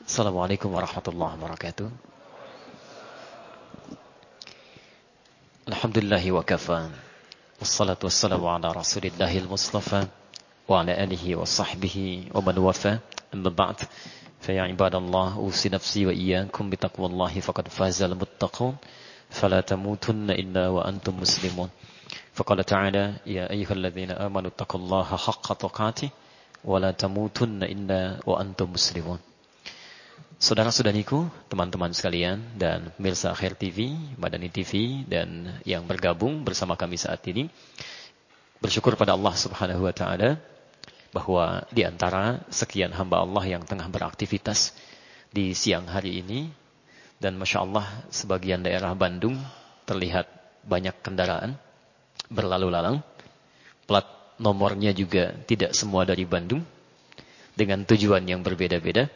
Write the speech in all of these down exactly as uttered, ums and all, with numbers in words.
Assalamualaikum warahmatullahi wabarakatuh. Alhamdulillahi wa kafa. Wassalatu wassalamu ala rasulillahil mustafa wa ala alihi wa sahbihi wa man wafa. Amma ba'd. Fa ya ibadallah, usi nafsi wa iyyakum bi taqwallahi faqad fazal muttaqun. Fala tamutunna illa wa antum muslimun. Faqala ta'ala ya ayyuhalladzina amanu taqullaha haqqa tuqatih wa la tamutunna illa wa antum muslimun. Saudara-saudariku, teman-teman sekalian, dan pemirsa Khair T V, Madani T V, dan yang bergabung bersama kami saat ini, bersyukur pada Allah Subhanahu wa Ta'ala bahwa di antara sekian hamba Allah yang tengah beraktivitas di siang hari ini, dan Masya Allah sebagian daerah Bandung terlihat banyak kendaraan berlalu lalang, plat nomornya juga tidak semua dari Bandung, dengan tujuan yang berbeda-beda.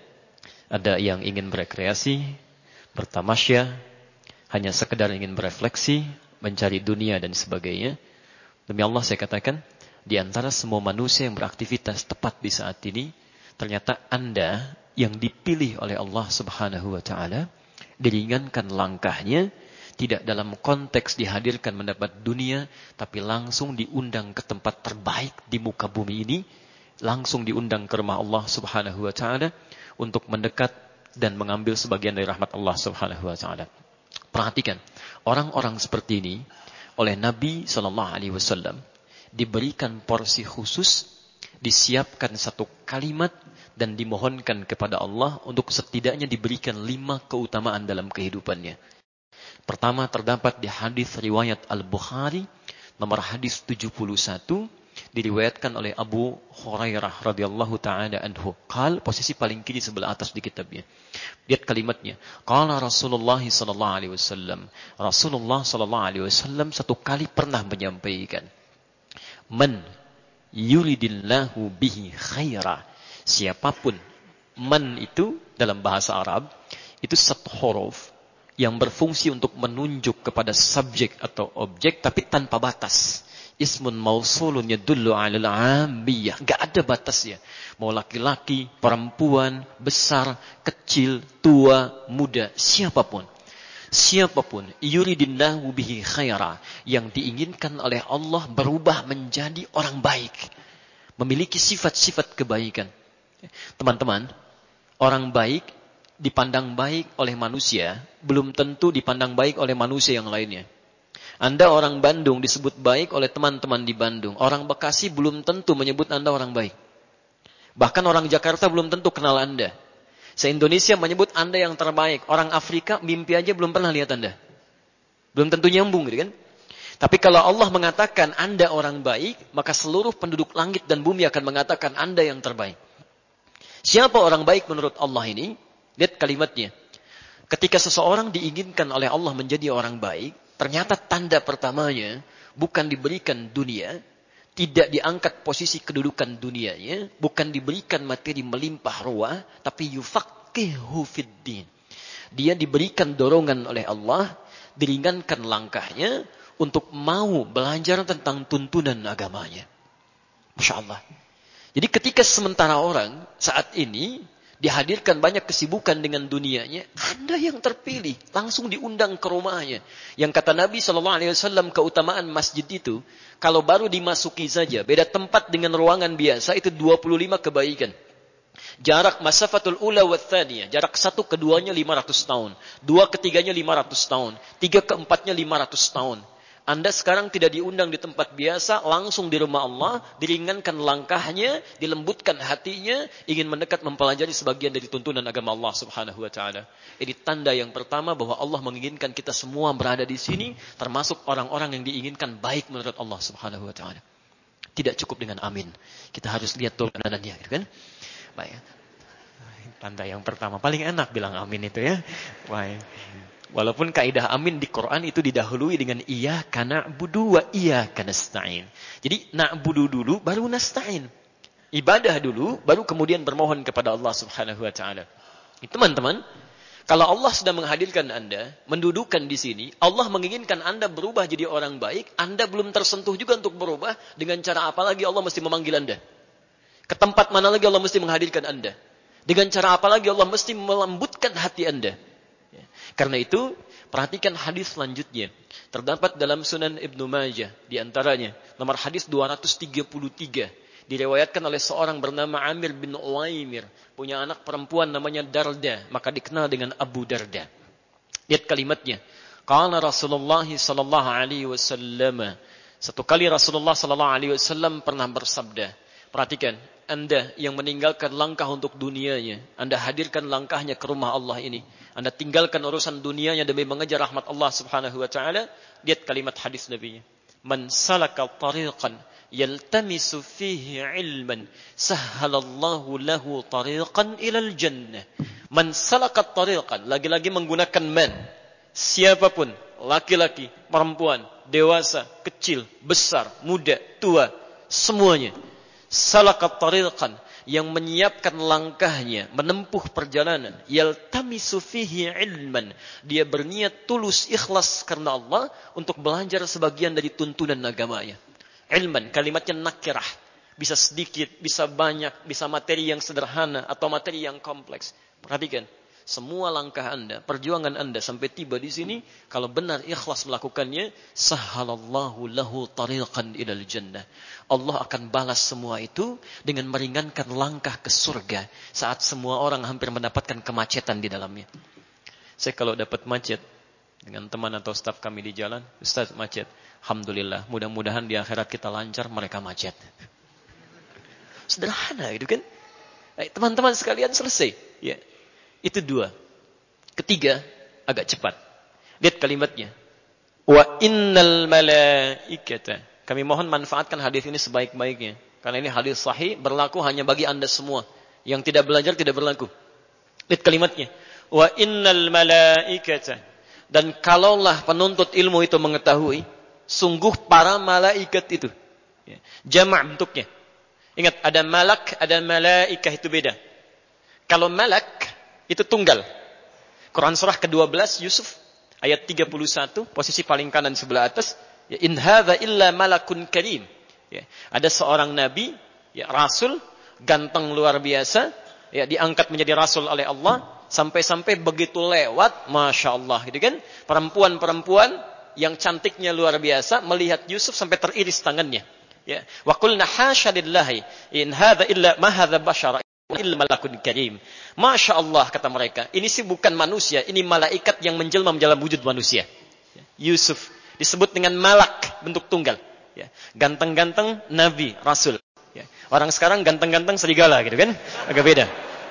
Ada yang ingin berekreasi, bertamasya, hanya sekedar ingin berefleksi, mencari dunia dan sebagainya. Demi Allah saya katakan, di antara semua manusia yang beraktivitas tepat di saat ini, ternyata Anda yang dipilih oleh Allah Subhanahu wa Ta'ala, diringankan langkahnya, tidak dalam konteks dihadirkan mendapat dunia, tapi langsung diundang ke tempat terbaik di muka bumi ini, langsung diundang ke rumah Allah Subhanahu wa Ta'ala, untuk mendekat dan mengambil sebagian dari rahmat Allah Subhanahu wa Ta'ala. Perhatikan, orang-orang seperti ini oleh Nabi sallallahu alaihi wasallam diberikan porsi khusus, disiapkan satu kalimat dan dimohonkan kepada Allah untuk setidaknya diberikan lima keutamaan dalam kehidupannya. Pertama, terdapat di hadis riwayat Al-Bukhari nomor hadis tujuh puluh satu, diriwayatkan oleh Abu Hurairah radhiyallahu taala anhu. Qal, posisi paling kiri sebelah atas di kitabnya. Lihat kalimatnya. Qala Rasulullah sallallahu alaihi wasallam. Rasulullah sallallahu alaihi wasallam satu kali pernah menyampaikan, "Man yuridillahu bihi khaira." Siapapun, man itu dalam bahasa Arab itu satu huruf yang berfungsi untuk menunjuk kepada subjek atau objek tapi tanpa batas. Ismun mausulun yadullu 'alal 'ammiyah, enggak ada batasnya. Mau laki-laki, perempuan, besar, kecil, tua, muda, siapapun. Siapapun yuridillahu bihi khaira, yang diinginkan oleh Allah berubah menjadi orang baik, memiliki sifat-sifat kebaikan. Teman-teman, orang baik dipandang baik oleh manusia, belum tentu dipandang baik oleh manusia yang lainnya. Anda orang Bandung disebut baik oleh teman-teman di Bandung. Orang Bekasi belum tentu menyebut Anda orang baik. Bahkan orang Jakarta belum tentu kenal Anda. Se-Indonesia menyebut Anda yang terbaik. Orang Afrika mimpi aja belum pernah lihat Anda. Belum tentu nyambung gitu kan. Tapi kalau Allah mengatakan Anda orang baik, maka seluruh penduduk langit dan bumi akan mengatakan Anda yang terbaik. Siapa orang baik menurut Allah ini? Lihat kalimatnya. Ketika seseorang diinginkan oleh Allah menjadi orang baik, ternyata tanda pertamanya bukan diberikan dunia, tidak diangkat posisi kedudukan dunianya, bukan diberikan materi melimpah ruah, tapi yufaqihu fiddin. Dia diberikan dorongan oleh Allah, diringankan langkahnya untuk mau belajar tentang tuntunan agamanya. Masya Allah. Jadi ketika sementara orang saat ini dihadirkan banyak kesibukan dengan dunianya, Anda yang terpilih, langsung diundang ke rumahnya. Yang kata Nabi shallallahu alaihi wasallam, keutamaan masjid itu, kalau baru dimasuki saja, beda tempat dengan ruangan biasa, itu dua puluh lima kebaikan. Jarak masafatul ula wa thaniyah, jarak satu keduanya lima ratus tahun, dua ketiganya lima ratus tahun, tiga keempatnya lima ratus tahun. Anda sekarang tidak diundang di tempat biasa, langsung di rumah Allah, diringankan langkahnya, dilembutkan hatinya, ingin mendekat mempelajari sebagian dari tuntunan agama Allah Subhanahu wa Ta'ala. Ini tanda yang pertama bahwa Allah menginginkan kita semua berada di sini, termasuk orang-orang yang diinginkan baik menurut Allah Subhanahu wa Ta'ala. Tidak cukup dengan amin. Kita harus lihat tulanannya, gitu kan? Baik. Tanda yang pertama, paling enak bilang amin itu ya. Baik. Walaupun kaidah amin di Quran itu didahului dengan iyyaka na'budu wa iyyaka nasta'in. Jadi na'budu dulu baru nasta'in. Ibadah dulu baru kemudian bermohon kepada Allah Subhanahu wa Ta'ala. Teman-teman, kalau Allah sudah menghadirkan Anda, mendudukan di sini, Allah menginginkan Anda berubah jadi orang baik, Anda belum tersentuh juga untuk berubah, dengan cara apa lagi Allah mesti memanggil Anda? Ke tempat mana lagi Allah mesti menghadirkan Anda? Dengan cara apa lagi Allah mesti melembutkan hati Anda? Ya. Karena itu, perhatikan hadis selanjutnya. Terdapat dalam Sunan Ibnu Majah. Di antaranya, nomor hadis dua ratus tiga puluh tiga. Diriwayatkan oleh seorang bernama Amir bin Uwaimir. Punya anak perempuan namanya Darda. Maka dikenal dengan Abu Darda. Lihat kalimatnya. Qala Rasulullah sallallahu alaihi wasallam. Satu kali Rasulullah sallallahu alaihi wasallam pernah bersabda. Perhatikan. Anda yang meninggalkan langkah untuk dunianya. Anda hadirkan langkahnya ke rumah Allah ini. Anda tinggalkan urusan dunianya demi mengejar rahmat Allah subhanahu wa ta'ala. Lihat kalimat hadis Nabi-Nya. Man salaka tariqan yaltamisu fihi ilman sahhalallahu lahu tariqan ilal jannah. Man salaka tariqan. Lagi-lagi menggunakan man. Siapapun. Laki-laki, perempuan, dewasa, kecil, besar, muda, tua. Semuanya. Salakat tariqan, yang menyiapkan langkahnya menempuh perjalanan, yaltamisu fihi ilman, dia berniat tulus ikhlas karena Allah untuk belajar sebagian dari tuntunan agamanya. Ilman, kalimatnya nakirah, bisa sedikit, bisa banyak, bisa materi yang sederhana atau materi yang kompleks. Perhatikan, semua langkah Anda, perjuangan Anda sampai tiba di sini, kalau benar ikhlas melakukannya, sahhalallahu lahu tariqan ilal jannah. Allah akan balas semua itu dengan meringankan langkah ke surga saat semua orang hampir mendapatkan kemacetan di dalamnya. Saya kalau dapat macet dengan teman atau staf kami di jalan, Ustaz macet. Alhamdulillah, mudah-mudahan di akhirat kita lancar, mereka macet. Sederhana gitu kan? Teman-teman sekalian selesai. Ya. Itu dua. Ketiga, agak cepat. Lihat kalimatnya. Wa innal malaikata. Kami mohon manfaatkan hadis ini sebaik-baiknya. Karena ini hadis sahih, berlaku hanya bagi Anda semua. Yang tidak belajar tidak berlaku. Lihat kalimatnya. Wa innal malaikata. Dan kalaulah penuntut ilmu itu mengetahui, sungguh para malaikat itu. Jama' bentuknya. Ingat, ada malak, ada malaikah, itu beda. Kalau malak, itu tunggal. Quran surah kedua belas Yusuf ayat tiga puluh satu, posisi paling kanan sebelah atas. Ya, in hadza illa malakun karim. Ya, ada seorang nabi, ya rasul, ganteng luar biasa, ya diangkat menjadi rasul oleh Allah, sampai-sampai begitu lewat, masya Allah, gitu kan? Perempuan-perempuan yang cantiknya luar biasa melihat Yusuf sampai teriris tangannya. Ya, wa qulna hasya lillahi in hadza illa ma hadza bashara illa malakun karim. Masya Allah, kata mereka, ini sih bukan manusia, ini malaikat yang menjelma dalam wujud manusia. Yusuf disebut dengan malak, bentuk tunggal. Ganteng-ganteng nabi, rasul. Orang sekarang ganteng-ganteng serigala, gitu kan? Agak beda.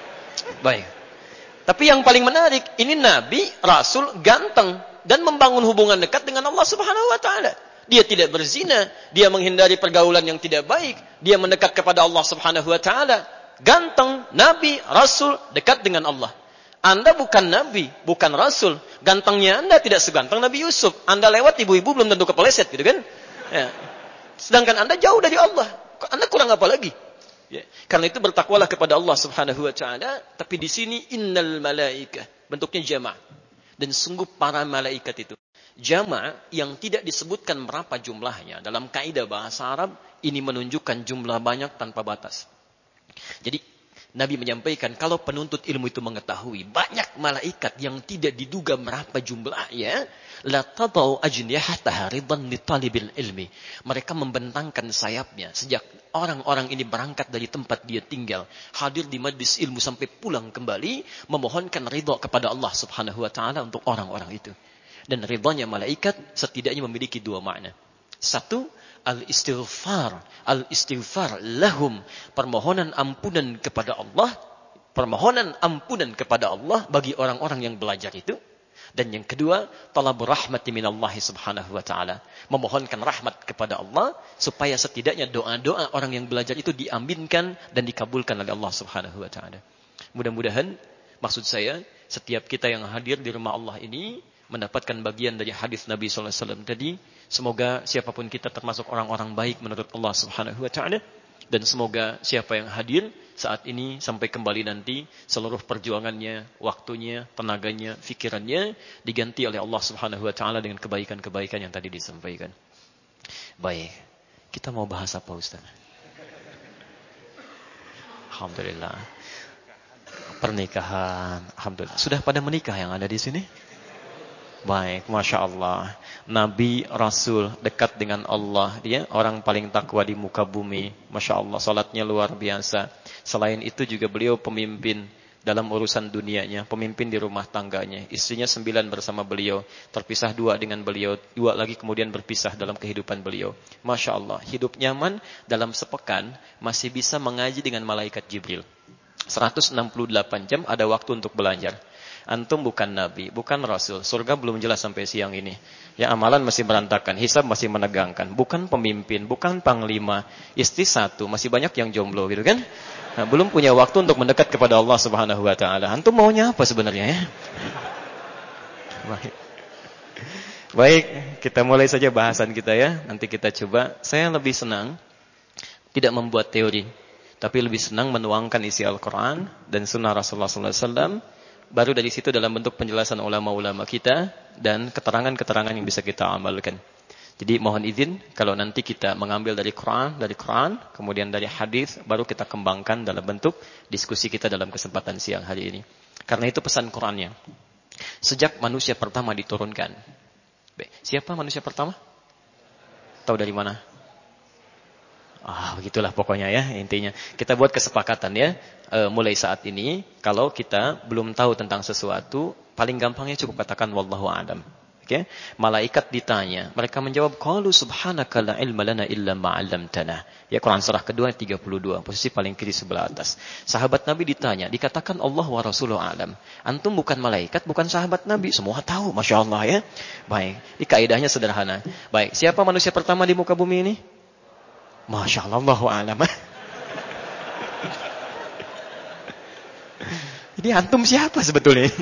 Baik. Tapi yang paling menarik, ini nabi, rasul, ganteng dan membangun hubungan dekat dengan Allah Subhanahu wa taala. Dia tidak berzina, dia menghindari pergaulan yang tidak baik, dia mendekat kepada Allah Subhanahu wa taala. Ganteng, nabi, rasul, dekat dengan Allah. Anda bukan nabi, bukan rasul. Gantengnya Anda tidak seganteng Nabi Yusuf. Anda lewat ibu-ibu belum tentu kepeleset, gitu kan? Ya. Sedangkan Anda jauh dari Allah. Anda kurang apa lagi? Ya. Karena itu bertakwalah kepada Allah Subhanahu wa taala, tapi di sini innal malaikah, bentuknya jama'. Dan sungguh para malaikat itu. Jama' yang tidak disebutkan berapa jumlahnya dalam kaidah bahasa Arab, ini menunjukkan jumlah banyak tanpa batas. Jadi Nabi menyampaikan kalau penuntut ilmu itu mengetahui banyak malaikat yang tidak diduga berapa jumlahnya, la tadau ajnihataha ridan li talibil ilmi. Mereka membentangkan sayapnya sejak orang-orang ini berangkat dari tempat dia tinggal, hadir di majlis ilmu sampai pulang kembali, memohonkan ridha kepada Allah Subhanahu wa taala untuk orang-orang itu. Dan ridhanya malaikat setidaknya memiliki dua makna. Satu, al-istighfar, al-istighfar lahum, permohonan ampunan kepada Allah, permohonan ampunan kepada Allah bagi orang-orang yang belajar itu. Dan yang kedua, talabur rahmati minallahi subhanahu wa ta'ala, memohonkan rahmat kepada Allah supaya setidaknya doa-doa orang yang belajar itu diaminkan dan dikabulkan oleh Allah subhanahu wa ta'ala. Mudah-mudahan, maksud saya, setiap kita yang hadir di rumah Allah ini mendapatkan bagian dari hadis Nabi sallallahu alaihi wasallam tadi. Semoga siapapun kita termasuk orang-orang baik menurut Allah Subhanahu wa taala, dan semoga siapa yang hadir saat ini sampai kembali nanti seluruh perjuangannya, waktunya, tenaganya, fikirannya diganti oleh Allah Subhanahu wa taala dengan kebaikan-kebaikan yang tadi disampaikan. Baik. Kita mau bahas apa, Ustaz? Alhamdulillah. Pernikahan. Alhamdulillah. Sudah pada menikah yang ada di sini? Baik, Masya Allah. Nabi, Rasul, dekat dengan Allah. Dia orang paling takwa di muka bumi. Masya Allah, salatnya luar biasa. Selain itu juga beliau pemimpin dalam urusan dunianya. Pemimpin di rumah tangganya. Istrinya sembilan bersama beliau. Terpisah dua dengan beliau. Dua lagi kemudian berpisah dalam kehidupan beliau. Masya Allah, hidup nyaman dalam sepekan masih bisa mengaji dengan malaikat Jibril. seratus enam puluh delapan jam ada waktu untuk belajar. Antum bukan nabi, bukan rasul. Surga belum jelas sampai siang ini. Ya, amalan masih berantakan, hisab masih menegangkan. Bukan pemimpin, bukan panglima. Istri satu, masih banyak yang jomblo gitu kan? Nah, belum punya waktu untuk mendekat kepada Allah Subhanahu wa taala. Antum maunya apa sebenarnya ya? Baik. Baik, kita mulai saja bahasan kita ya. Nanti kita coba. Saya lebih senang tidak membuat teori, tapi lebih senang menuangkan isi Al-Qur'an dan sunnah Rasulullah sallallahu alaihi wasallam. Baru dari situ dalam bentuk penjelasan ulama-ulama kita dan keterangan-keterangan yang bisa kita amalkan. Jadi mohon izin kalau nanti kita mengambil dari Quran, dari Quran, kemudian dari hadis, baru kita kembangkan dalam bentuk diskusi kita dalam kesempatan siang hari ini. Karena itu pesan Qurannya. Sejak manusia pertama diturunkan. Siapa manusia pertama? Tahu dari mana? Ah, begitulah pokoknya ya intinya. Kita buat kesepakatan ya. E, mulai saat ini kalau kita belum tahu tentang sesuatu, paling gampangnya cukup katakan wallahu a'lam. Oke? Okay? Malaikat ditanya, mereka menjawab qalu subhanaka la ilma lana illa ma 'allamtana. Ya, Quran surah kedua tiga puluh dua, posisi paling kiri sebelah atas. Sahabat Nabi ditanya, dikatakan Allah wa rasuluhu a'lam. Antum bukan malaikat, bukan sahabat Nabi, semua tahu, Masya Allah ya. Baik, ini kaidahnya sederhana. Baik, siapa manusia pertama di muka bumi ini? Masya Allah, Allahu a'lam. Ini antum siapa sebetulnya?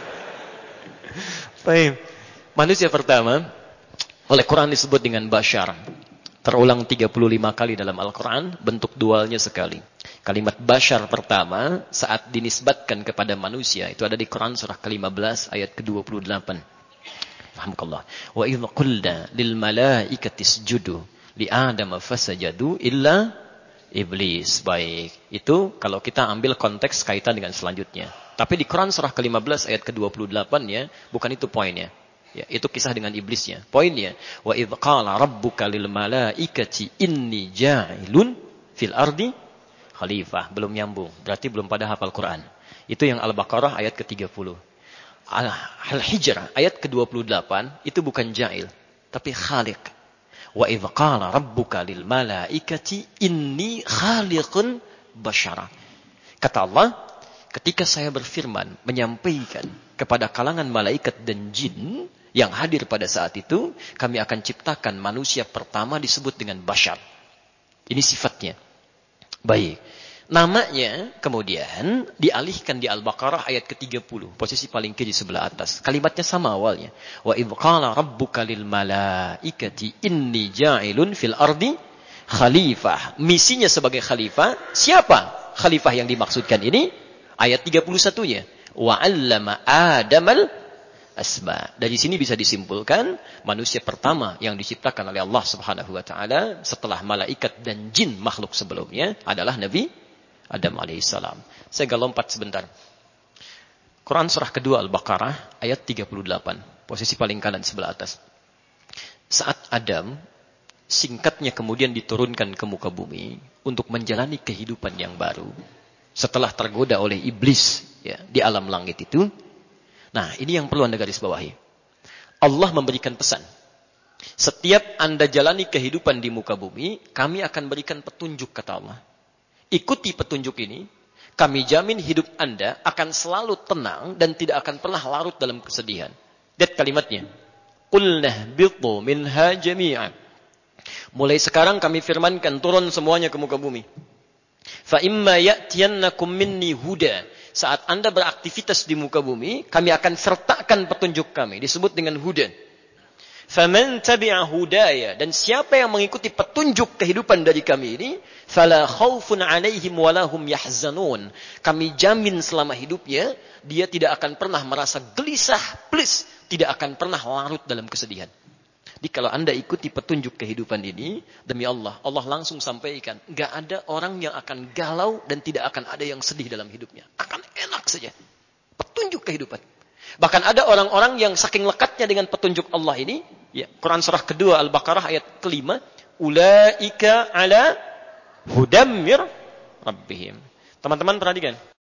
Baik. Manusia pertama oleh Quran disebut dengan Bashar. Terulang tiga puluh lima kali dalam Al-Quran, bentuk dualnya sekali. Kalimat Bashar pertama saat dinisbatkan kepada manusia itu ada di Quran surah ke lima belas ayat ke dua puluh delapan. Alhamdulillah. Wa idh qulna lil malaikati isjudu li Adam fasajadu illa iblis. Baik. Itu kalau kita ambil konteks kaitan dengan selanjutnya. Tapi di Quran surah ke lima belas ayat ke dua puluh delapan ya, bukan itu poinnya. Ya, itu kisah dengan iblisnya. Poinnya, wa idz qala rabbuka lil malaikati inni ja'ilun fil ardi khalifah. Belum nyambung. Berarti belum pada hafal Quran. Itu yang Al-Baqarah ayat ke tiga puluh. Al-Hijr ayat ke dua puluh delapan itu bukan ja'il, tapi khaliq. Wa idz qala rabbuka lil malaikati inni khaliqun basyara. Kata Allah, ketika saya berfirman menyampaikan kepada kalangan malaikat dan jin yang hadir pada saat itu, kami akan ciptakan manusia pertama disebut dengan basyar. Ini sifatnya. Baik. Namanya kemudian dialihkan di Al-Baqarah ayat ke tiga puluh, posisi paling kiri sebelah atas. Kalimatnya sama awalnya. Wa idz qala rabbuka lil malaikati inni ja'ilun fil ardi khalifah. Misinya sebagai khalifah, siapa khalifah yang dimaksudkan ini? Ayat tiga puluh satu-nya. Wa 'allama Adamal asma. Dari sini bisa disimpulkan manusia pertama yang diciptakan oleh Allah Subhanahu wa taala setelah malaikat dan jin makhluk sebelumnya adalah Nabi Adam alaihissalam. Saya agak lompat sebentar. Quran surah kedua Al-Baqarah ayat tiga puluh delapan. Posisi paling kanan sebelah atas. Saat Adam singkatnya kemudian diturunkan ke muka bumi untuk menjalani kehidupan yang baru. Setelah tergoda oleh iblis ya, di alam langit itu. Nah, ini yang perlu Anda garis bawahi. Allah memberikan pesan. Setiap Anda jalani kehidupan di muka bumi, kami akan berikan petunjuk, kata Allah. Ikuti petunjuk ini, kami jamin hidup Anda akan selalu tenang dan tidak akan pernah larut dalam kesedihan. Lihat kalimatnya. Qulnah bitu minha jami'an. Mulai sekarang kami firmankan turun semuanya ke muka bumi. Fa imma ya'tiyannakum minni huda. Saat Anda beraktivitas di muka bumi, kami akan sertakan petunjuk kami. Disebut dengan huda. Faman tabi'a hudaya, dan siapa yang mengikuti petunjuk kehidupan dari kami ini, fala khaufun 'alaihim wala hum yahzanun. Kami jamin selama hidupnya dia tidak akan pernah merasa gelisah, please, tidak akan pernah larut dalam kesedihan. Jadi kalau Anda ikuti petunjuk kehidupan ini, demi Allah, Allah langsung sampaikan, nggak ada orang yang akan galau dan tidak akan ada yang sedih dalam hidupnya. Akan enak saja. Petunjuk kehidupan. Bahkan ada orang-orang yang saking lekatnya dengan petunjuk Allah ini, ya, Quran surah kedua Al-Baqarah ayat kelima, ulaika ala hudam mir rabbihim. Teman-teman perhatikan.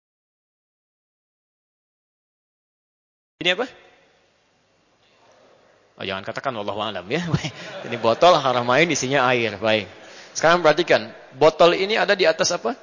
Ini apa? Oh, jangan katakan wallahu alam ya. Ini botol haramain isinya air. Baik. Sekarang perhatikan, botol ini ada di atas apa?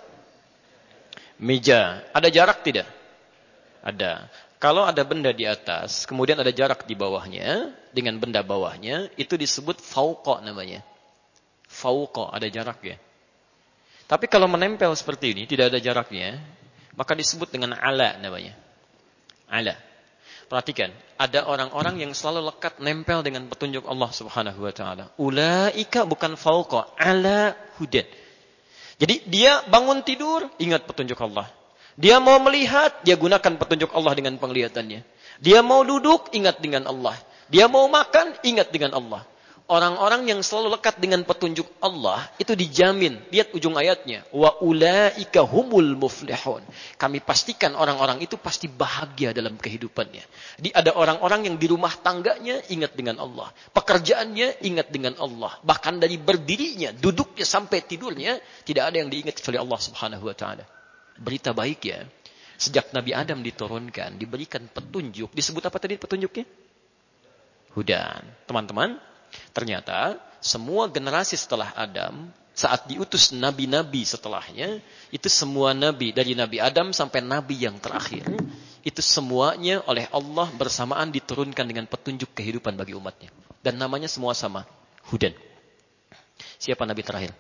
Meja. Ada jarak tidak? Ada. Kalau ada benda di atas, kemudian ada jarak di bawahnya, dengan benda bawahnya, itu disebut fauqa namanya. Fauqa, ada jarak ya. Tapi kalau menempel seperti ini, tidak ada jaraknya, maka disebut dengan ala namanya. Ala. Perhatikan, ada orang-orang yang selalu lekat nempel dengan petunjuk Allah Subhanahu wa taala. Ulaika bukan fauqa, ala hudan. Jadi dia bangun tidur, ingat petunjuk Allah. Dia mau melihat, dia gunakan petunjuk Allah dengan penglihatannya. Dia mau duduk, ingat dengan Allah. Dia mau makan, ingat dengan Allah. Orang-orang yang selalu lekat dengan petunjuk Allah, itu dijamin. Lihat ujung ayatnya. Wa ulaika humul muflihun. Kami pastikan orang-orang itu pasti bahagia dalam kehidupannya. Jadi ada orang-orang yang di rumah tangganya ingat dengan Allah. Pekerjaannya ingat dengan Allah. Bahkan dari berdirinya, duduknya sampai tidurnya, tidak ada yang diingat kecuali Allah Subhanahu wa taala. Berita baik ya. Sejak Nabi Adam diturunkan, diberikan petunjuk. Disebut apa tadi petunjuknya? Hudan. Teman-teman, ternyata semua generasi setelah Adam, saat diutus nabi-nabi setelahnya, itu semua nabi, dari Nabi Adam sampai nabi yang terakhir, itu semuanya oleh Allah bersamaan diturunkan dengan petunjuk kehidupan bagi umatnya. Dan namanya semua sama, Hudan. Siapa nabi terakhir?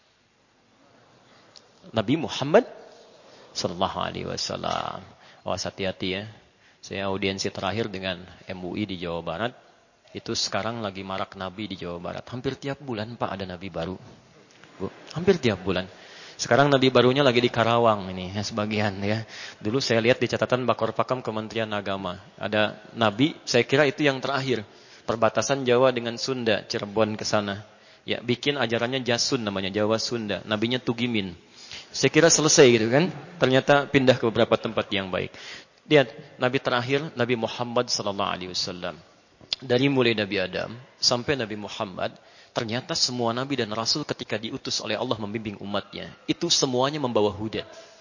Nabi Muhammad Sallallahu Alaihi Wasallam. Awas hati-hati ya. Saya audiensi terakhir dengan M U I di Jawa Barat. Itu sekarang lagi marak nabi di Jawa Barat. Hampir tiap bulan Pak ada nabi baru. Bu, hampir tiap bulan. Sekarang nabi barunya lagi di Karawang ini ya, sebagian ya. Dulu saya lihat di catatan Bakor Pakam Kementerian Agama. Ada nabi, saya kira itu yang terakhir. Perbatasan Jawa dengan Sunda, Cirebon ke sana. Ya, bikin ajarannya Jasun namanya, Jawa Sunda. Nabinya Tugimin. Saya kira selesai gitu kan. Ternyata pindah ke beberapa tempat yang baik. Lihat, nabi terakhir Nabi Muhammad sallallahu alaihi wasallam. Dari mulai Nabi Adam sampai Nabi Muhammad, ternyata semua nabi dan rasul ketika diutus oleh Allah membimbing umatnya, itu semuanya membawa hudan.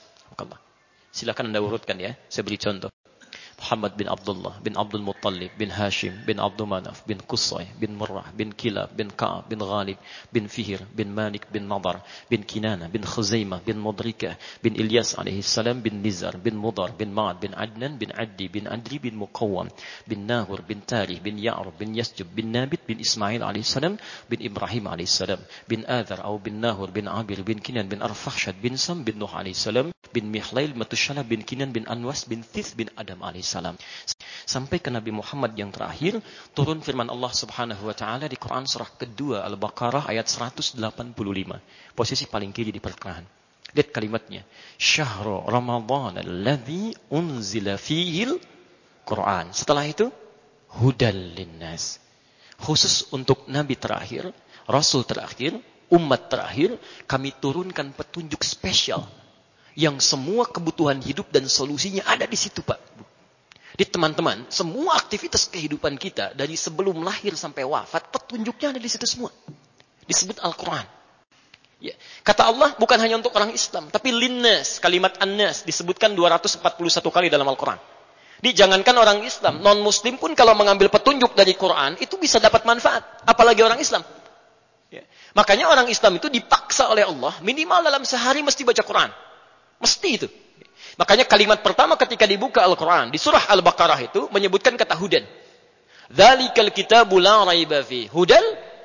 Silakan Anda urutkan ya. Saya beri contoh. Muhammad bin Abdullah, bin Abdul Muttalib, bin Hashim, bin Abdul Manaf, bin Qusay, bin Murrah, bin Kilab, bin Ka'ab, bin Ghalib, bin Fihir, bin Malik, bin Nadar, bin Kinana, bin Khuzaimah, bin Mudrikah, bin Ilyas alaihi salam, bin Nizar, bin Mudar, bin Ma'ad, bin Adnan, bin Addi, bin Adri, bin Muqawwam, bin Nahur, bin Tarih, bin Ya'rub, bin Yasjub, bin Nabit, bin Ismail alaihi salam, bin Ibrahim alaihi salam, bin Adhar, atau bin Nahur, bin Abir, bin Kinan, bin Arfakhshad, bin Sam, bin Nuh alaihi salam, bin Mihlail, Matushala, bin Kinan, bin Anwas, bin Thith, bin Adam alaihi salam. Sampai ke Nabi Muhammad yang terakhir, turun firman Allah Subhanahu wa taala di Quran surah kedua Al-Baqarah ayat seratus delapan puluh lima. Posisi paling kiri di pertengahan. Lihat kalimatnya. Syahru Ramadan alladzi unzila fihil Quran. Setelah itu hudal linnas. Khusus untuk nabi terakhir, rasul terakhir, umat terakhir, kami turunkan petunjuk spesial yang semua kebutuhan hidup dan solusinya ada di situ, Pak. Jadi teman-teman, semua aktivitas kehidupan kita dari sebelum lahir sampai wafat, petunjuknya ada di situ semua. Disebut Al-Quran. Ya. Kata Allah bukan hanya untuk orang Islam, tapi linnas, kalimat annas disebutkan dua ratus empat puluh satu kali dalam Al-Quran. Jadi jangankan orang Islam, non-Muslim pun kalau mengambil petunjuk dari Quran, itu bisa dapat manfaat. Apalagi orang Islam. Ya. Makanya orang Islam itu dipaksa oleh Allah, minimal dalam sehari mesti baca Quran. Mesti itu. Makanya kalimat pertama ketika dibuka Al-Quran, di surah Al-Baqarah itu, menyebutkan kata hudan. Dzalikal kitabu la raiba fi. Hudan?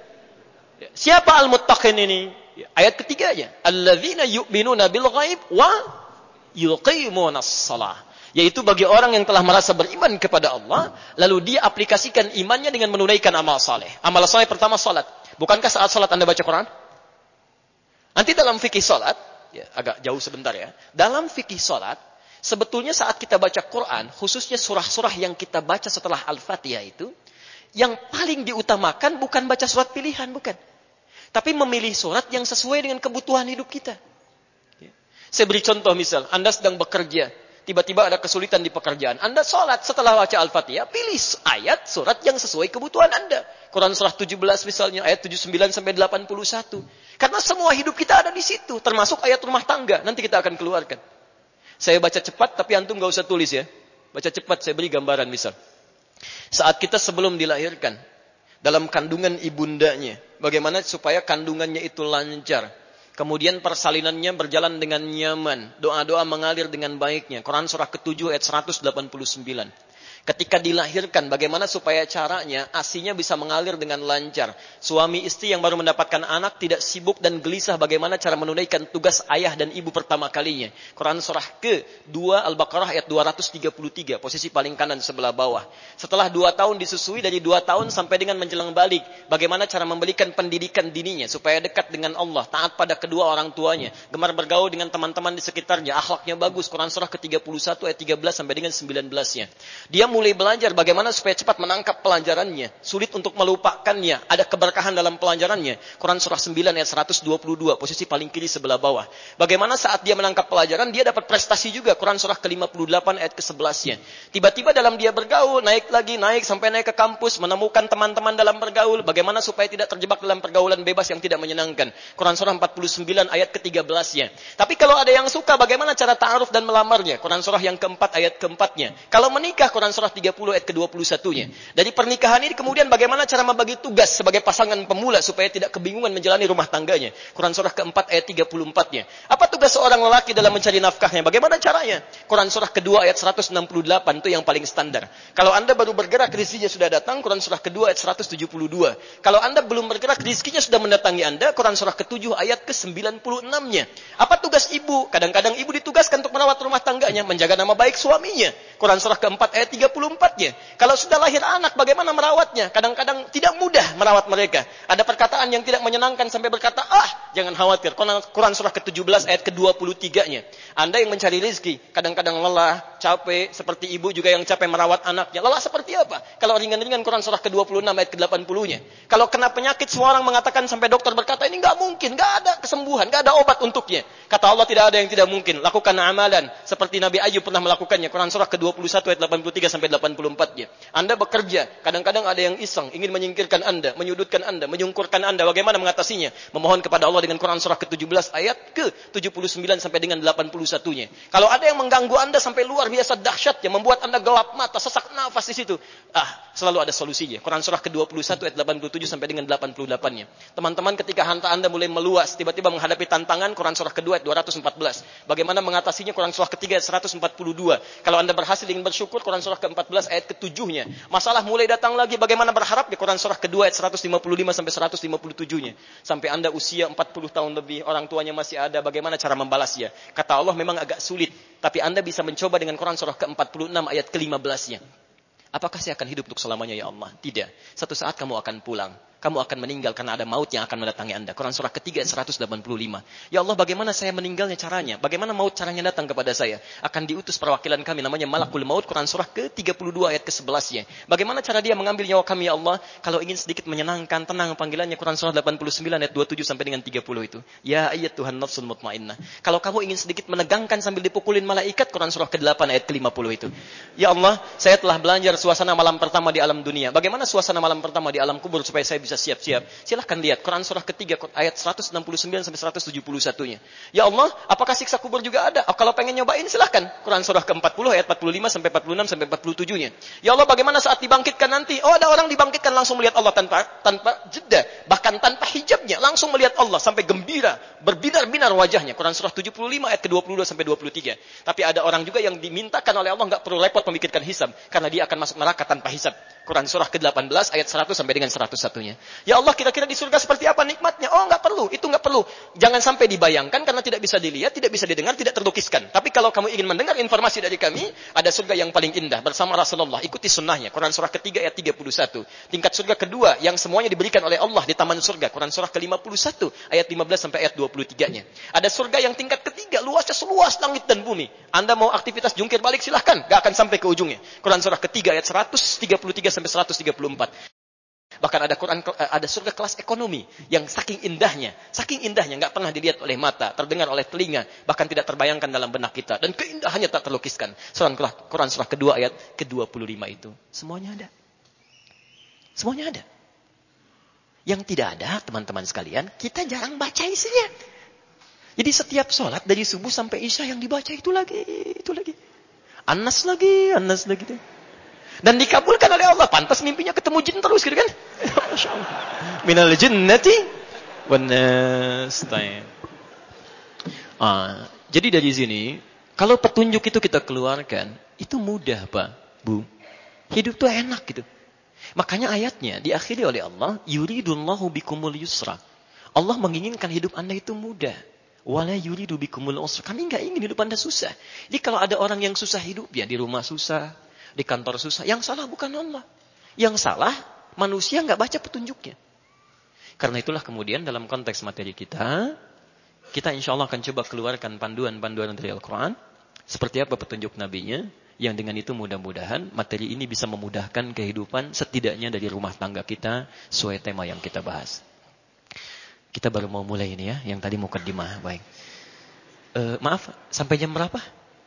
Siapa al-muttaqin ini? Ayat ketiganya. Alladzina yu'minuna bil ghaib wa yuqimunas shalah. Yaitu bagi orang yang telah merasa beriman kepada Allah, lalu dia aplikasikan imannya dengan menunaikan amal saleh. Amal saleh pertama salat. Bukankah saat salat Anda baca Quran? Nanti dalam fikih salat, ya, agak jauh sebentar ya. Dalam fikih salat, sebetulnya saat kita baca Quran, khususnya surah-surah yang kita baca setelah Al-Fatihah itu, Yang paling diutamakan bukan baca surat pilihan, bukan. Tapi memilih surat yang sesuai dengan kebutuhan hidup kita. Saya beri contoh misal, Anda sedang bekerja, tiba-tiba ada kesulitan di pekerjaan. Anda sholat setelah baca Al-Fatihah, pilih ayat surat yang sesuai kebutuhan Anda. Quran surah tujuh belas misalnya, ayat tujuh puluh sembilan sampai delapan puluh satu. Karena semua hidup kita ada di situ, termasuk ayat rumah tangga. Nanti kita akan keluarkan. Saya baca cepat, tapi antum gak usah tulis ya. Baca cepat, saya beri gambaran misal. Saat kita sebelum dilahirkan, dalam kandungan ibundanya, bagaimana supaya kandungannya itu lancar. Kemudian persalinannya berjalan dengan nyaman. Doa-doa mengalir dengan baiknya. Quran surah ketujuh ayat seratus delapan puluh sembilan. Ketika dilahirkan, bagaimana supaya caranya asinya bisa mengalir dengan lancar. Suami istri yang baru mendapatkan anak tidak sibuk dan gelisah bagaimana cara menunaikan tugas ayah dan ibu pertama kalinya. Quran surah kedua Al-Baqarah ayat dua ratus tiga puluh tiga, posisi paling kanan sebelah bawah. Setelah dua tahun disusui, dari dua tahun sampai dengan menjelang balik, bagaimana cara memberikan pendidikan dininya supaya dekat dengan Allah, taat pada kedua orang tuanya, gemar bergaul dengan teman-teman di sekitarnya, akhlaknya bagus. Quran surah ke tiga puluh satu ayat tiga belas sampai dengan sembilan belas-nya. Dia mulai belajar bagaimana supaya cepat menangkap pelajarannya, sulit untuk melupakannya, ada keberkahan dalam pelajarannya. Quran surah sembilan ayat seratus dua puluh dua, posisi paling kiri sebelah bawah. Bagaimana saat dia menangkap pelajaran, dia dapat prestasi juga. Quran surah ke lima puluh delapan ayat ke sebelas-nya. Tiba-tiba dalam dia bergaul, naik lagi, naik sampai naik ke kampus, menemukan teman-teman dalam bergaul, bagaimana supaya tidak terjebak dalam pergaulan bebas yang tidak menyenangkan. Quran surah empat puluh sembilan ayat ke tiga belas-nya. Tapi kalau ada yang suka, bagaimana cara ta'aruf dan melamarnya? Quran surah yang keempat ayat keempatnya. Kalau menikah, Quran surah tiga puluh ayat ke dua puluh satu-nya. Dari pernikahan ini kemudian bagaimana cara membagi tugas sebagai pasangan pemula supaya tidak kebingungan menjalani rumah tangganya. Quran surah keempat ayat tiga puluh empat-nya. Apa tugas seorang lelaki dalam mencari nafkahnya? Bagaimana caranya? Quran surah kedua ayat seratus enam puluh delapan, itu yang paling standar. Kalau Anda baru bergerak, rezekinya sudah datang, Quran surah kedua ayat seratus tujuh puluh dua. Kalau Anda belum bergerak, rezekinya sudah mendatangi Anda, Quran surah ketujuh ayat ke sembilan puluh enam-nya. Apa tugas ibu? Kadang-kadang ibu ditugaskan untuk merawat rumah tangganya, menjaga nama baik suaminya. Quran surah keempat ayat tiga puluh empat-nya. Kalau sudah lahir anak, bagaimana merawatnya? Kadang-kadang tidak mudah merawat mereka. Ada perkataan yang tidak menyenangkan sampai berkata, ah, jangan khawatir. Quran surah ke tujuh belas ayat ke dua puluh tiga-nya. Anda yang mencari rezeki, kadang-kadang lelah, capek, seperti ibu juga yang capek merawat anaknya. Lelah seperti apa? Kalau ringan-ringan, Quran surah ke dua puluh enam ayat ke delapan puluh-nya. Kalau kena penyakit, semua orang mengatakan sampai dokter berkata, ini enggak mungkin, enggak ada kesembuhan, enggak ada obat untuknya. Kata Allah, tidak ada yang tidak mungkin. Lakukan amalan seperti Nabi Ayub pernah melakukannya. Quran surah ke dua puluh satu ayat delapan puluh tiga sampai delapan puluh empat-nya. Anda bekerja, kadang-kadang ada yang iseng, ingin menyingkirkan Anda, menyudutkan Anda, menyungkurkan Anda. Bagaimana mengatasinya? Memohon kepada Allah dengan Quran surah ke tujuh belas ayat ke tujuh puluh sembilan sampai dengan delapan puluh satu-nya. Kalau ada yang mengganggu Anda sampai luar biasa dahsyatnya, membuat Anda gelap mata, sesak nafas di situ, ah, selalu ada solusinya. Quran surah ke dua puluh satu ayat delapan puluh tujuh sampai dengan delapan puluh delapan-nya. Teman-teman, ketika harta Anda mulai meluas, tiba-tiba menghadapi tantangan, Quran surah kedua ayat dua ratus empat belas. Bagaimana mengatasinya? Quran surah ketiga ayat seratus empat puluh dua. Kalau Anda berhasil ingin bersyukur, Quran surah ke empat belas ayat ketujuh-nya. Masalah mulai datang lagi, bagaimana berharap? Di Quran surah kedua ayat seratus lima puluh lima sampai seratus lima puluh tujuh-nya. Sampai Anda usia empat puluh tahun lebih, orang tuanya masih ada, bagaimana cara membalasnya? Kata Allah, memang agak sulit, tapi Anda bisa mencoba dengan Quran surah ke empat puluh enam ayat ke lima belas-nya. Apakah saya akan hidup untuk selamanya ya Allah? Tidak. Satu saat kamu akan pulang. Kamu akan meninggal karena ada maut yang akan mendatangi Anda. Quran surah ketiga seratus delapan puluh lima. Ya Allah, bagaimana saya meninggalnya caranya? Bagaimana maut caranya datang kepada saya? Akan diutus perwakilan kami namanya Malakul Maut. Quran surah ke tiga puluh dua ayat ke sebelas-nya. Bagaimana cara dia mengambil nyawa kami ya Allah? Kalau ingin sedikit menyenangkan, tenang panggilannya. Quran surah delapan puluh sembilan ayat dua puluh tujuh sampai dengan tiga puluh itu. Ya ayat Tuhan nafsul mutmainnah. Kalau kamu ingin sedikit menegangkan sambil dipukulin malaikat, Quran surah ke delapan ayat ke lima puluh itu. Ya Allah, saya telah belajar suasana malam pertama di alam dunia. Bagaimana suasana malam pertama di alam kubur supaya saya bisa siap-siap? Silahkan lihat Quran surah ketiga ayat seratus enam puluh sembilan sampai seratus tujuh puluh satu-nya. Ya Allah, apakah siksa kubur juga ada? Oh, kalau pengen nyobain silahkan. Quran surah ke empat puluh ayat empat puluh lima sampai empat puluh enam sampai empat puluh tujuh-nya. Ya Allah, bagaimana saat dibangkitkan nanti? Oh, ada orang dibangkitkan langsung melihat Allah tanpa tanpa jeda, bahkan tanpa hijabnya, langsung melihat Allah sampai gembira, berbinar-binar wajahnya. Quran surah tujuh puluh lima ayat ke dua puluh dua sampai dua puluh tiga. Tapi ada orang juga yang dimintakan oleh Allah enggak perlu repot memikirkan hisab karena dia akan masuk neraka tanpa hisab. Quran surah ke delapan belas ayat seratus sampai dengan seratus satu-nya. Ya Allah, kira-kira di surga seperti apa nikmatnya? Oh, enggak perlu, itu enggak perlu. Jangan sampai dibayangkan karena tidak bisa dilihat, tidak bisa didengar, tidak terlukiskan. Tapi kalau kamu ingin mendengar informasi dari kami, ada surga yang paling indah bersama Rasulullah. Ikuti sunnahnya. Quran surah ketiga ayat tiga puluh satu. Tingkat surga kedua yang semuanya diberikan oleh Allah di taman surga. Quran surah ke lima puluh satu ayat lima belas sampai ayat dua puluh tiga-nya. Ada surga yang tingkat ketiga, luasnya seluas langit dan bumi. Anda mau aktivitas jungkir balik silahkan, enggak akan sampai ke ujungnya. Quran surah ketiga ayat seratus tiga puluh tiga sampai seratus tiga puluh empat. Bahkan ada Quran, ada surga kelas ekonomi yang saking indahnya, saking indahnya nggak pernah dilihat oleh mata, terdengar oleh telinga, bahkan tidak terbayangkan dalam benak kita, dan keindahannya tak terlukiskan. Surah Quran surah kedua ayat ke dua puluh lima itu semuanya ada, semuanya ada. Yang tidak ada, teman-teman sekalian, kita jarang baca isinya. Jadi setiap sholat dari subuh sampai isya yang dibaca itu lagi, itu lagi, Anas lagi, Anas lagi tuh. Dan dikabulkan oleh Allah. Pantas mimpinya ketemu jin terus gitu kan. Masya Allah. Minal jinnati wan nas. Ah, jadi dari sini, kalau petunjuk itu kita keluarkan, itu mudah Pak, Bu. Hidup tuh enak gitu. Makanya ayatnya diakhiri oleh Allah, yuridullahu bikumul yusra. Allah menginginkan hidup Anda itu mudah. Wala yuridu bikumul usra. Kami enggak ingin hidup Anda susah. Jadi kalau ada orang yang susah hidup, ya di rumah susah, di kantor susah. Yang salah bukan Allah. Yang salah, manusia nggak baca petunjuknya. Karena itulah kemudian dalam konteks materi kita, kita insya Allah akan coba keluarkan panduan-panduan dari Al-Quran. Seperti apa petunjuk Nabi-Nya. Yang dengan itu mudah-mudahan materi ini bisa memudahkan kehidupan setidaknya dari rumah tangga kita sesuai tema yang kita bahas. Kita baru mau mulai ini ya, yang tadi mukaddimah. Baik. Uh, maaf, sampai jam berapa?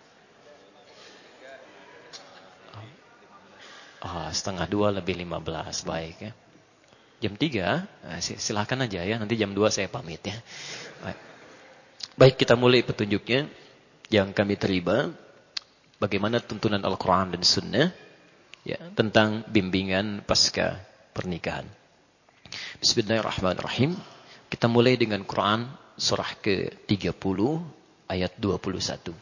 Oh, setengah dua lebih lima belas, baik ya. Jam tiga, silahkan aja ya, nanti jam dua saya pamit ya. Baik, baik kita mulai petunjuknya yang kami terima. Bagaimana tuntunan Al-Quran dan Sunnah ya, tentang bimbingan pasca pernikahan. Bismillahirrahmanirrahim. Kita mulai dengan Quran surah ke tiga puluh ayat dua puluh satu.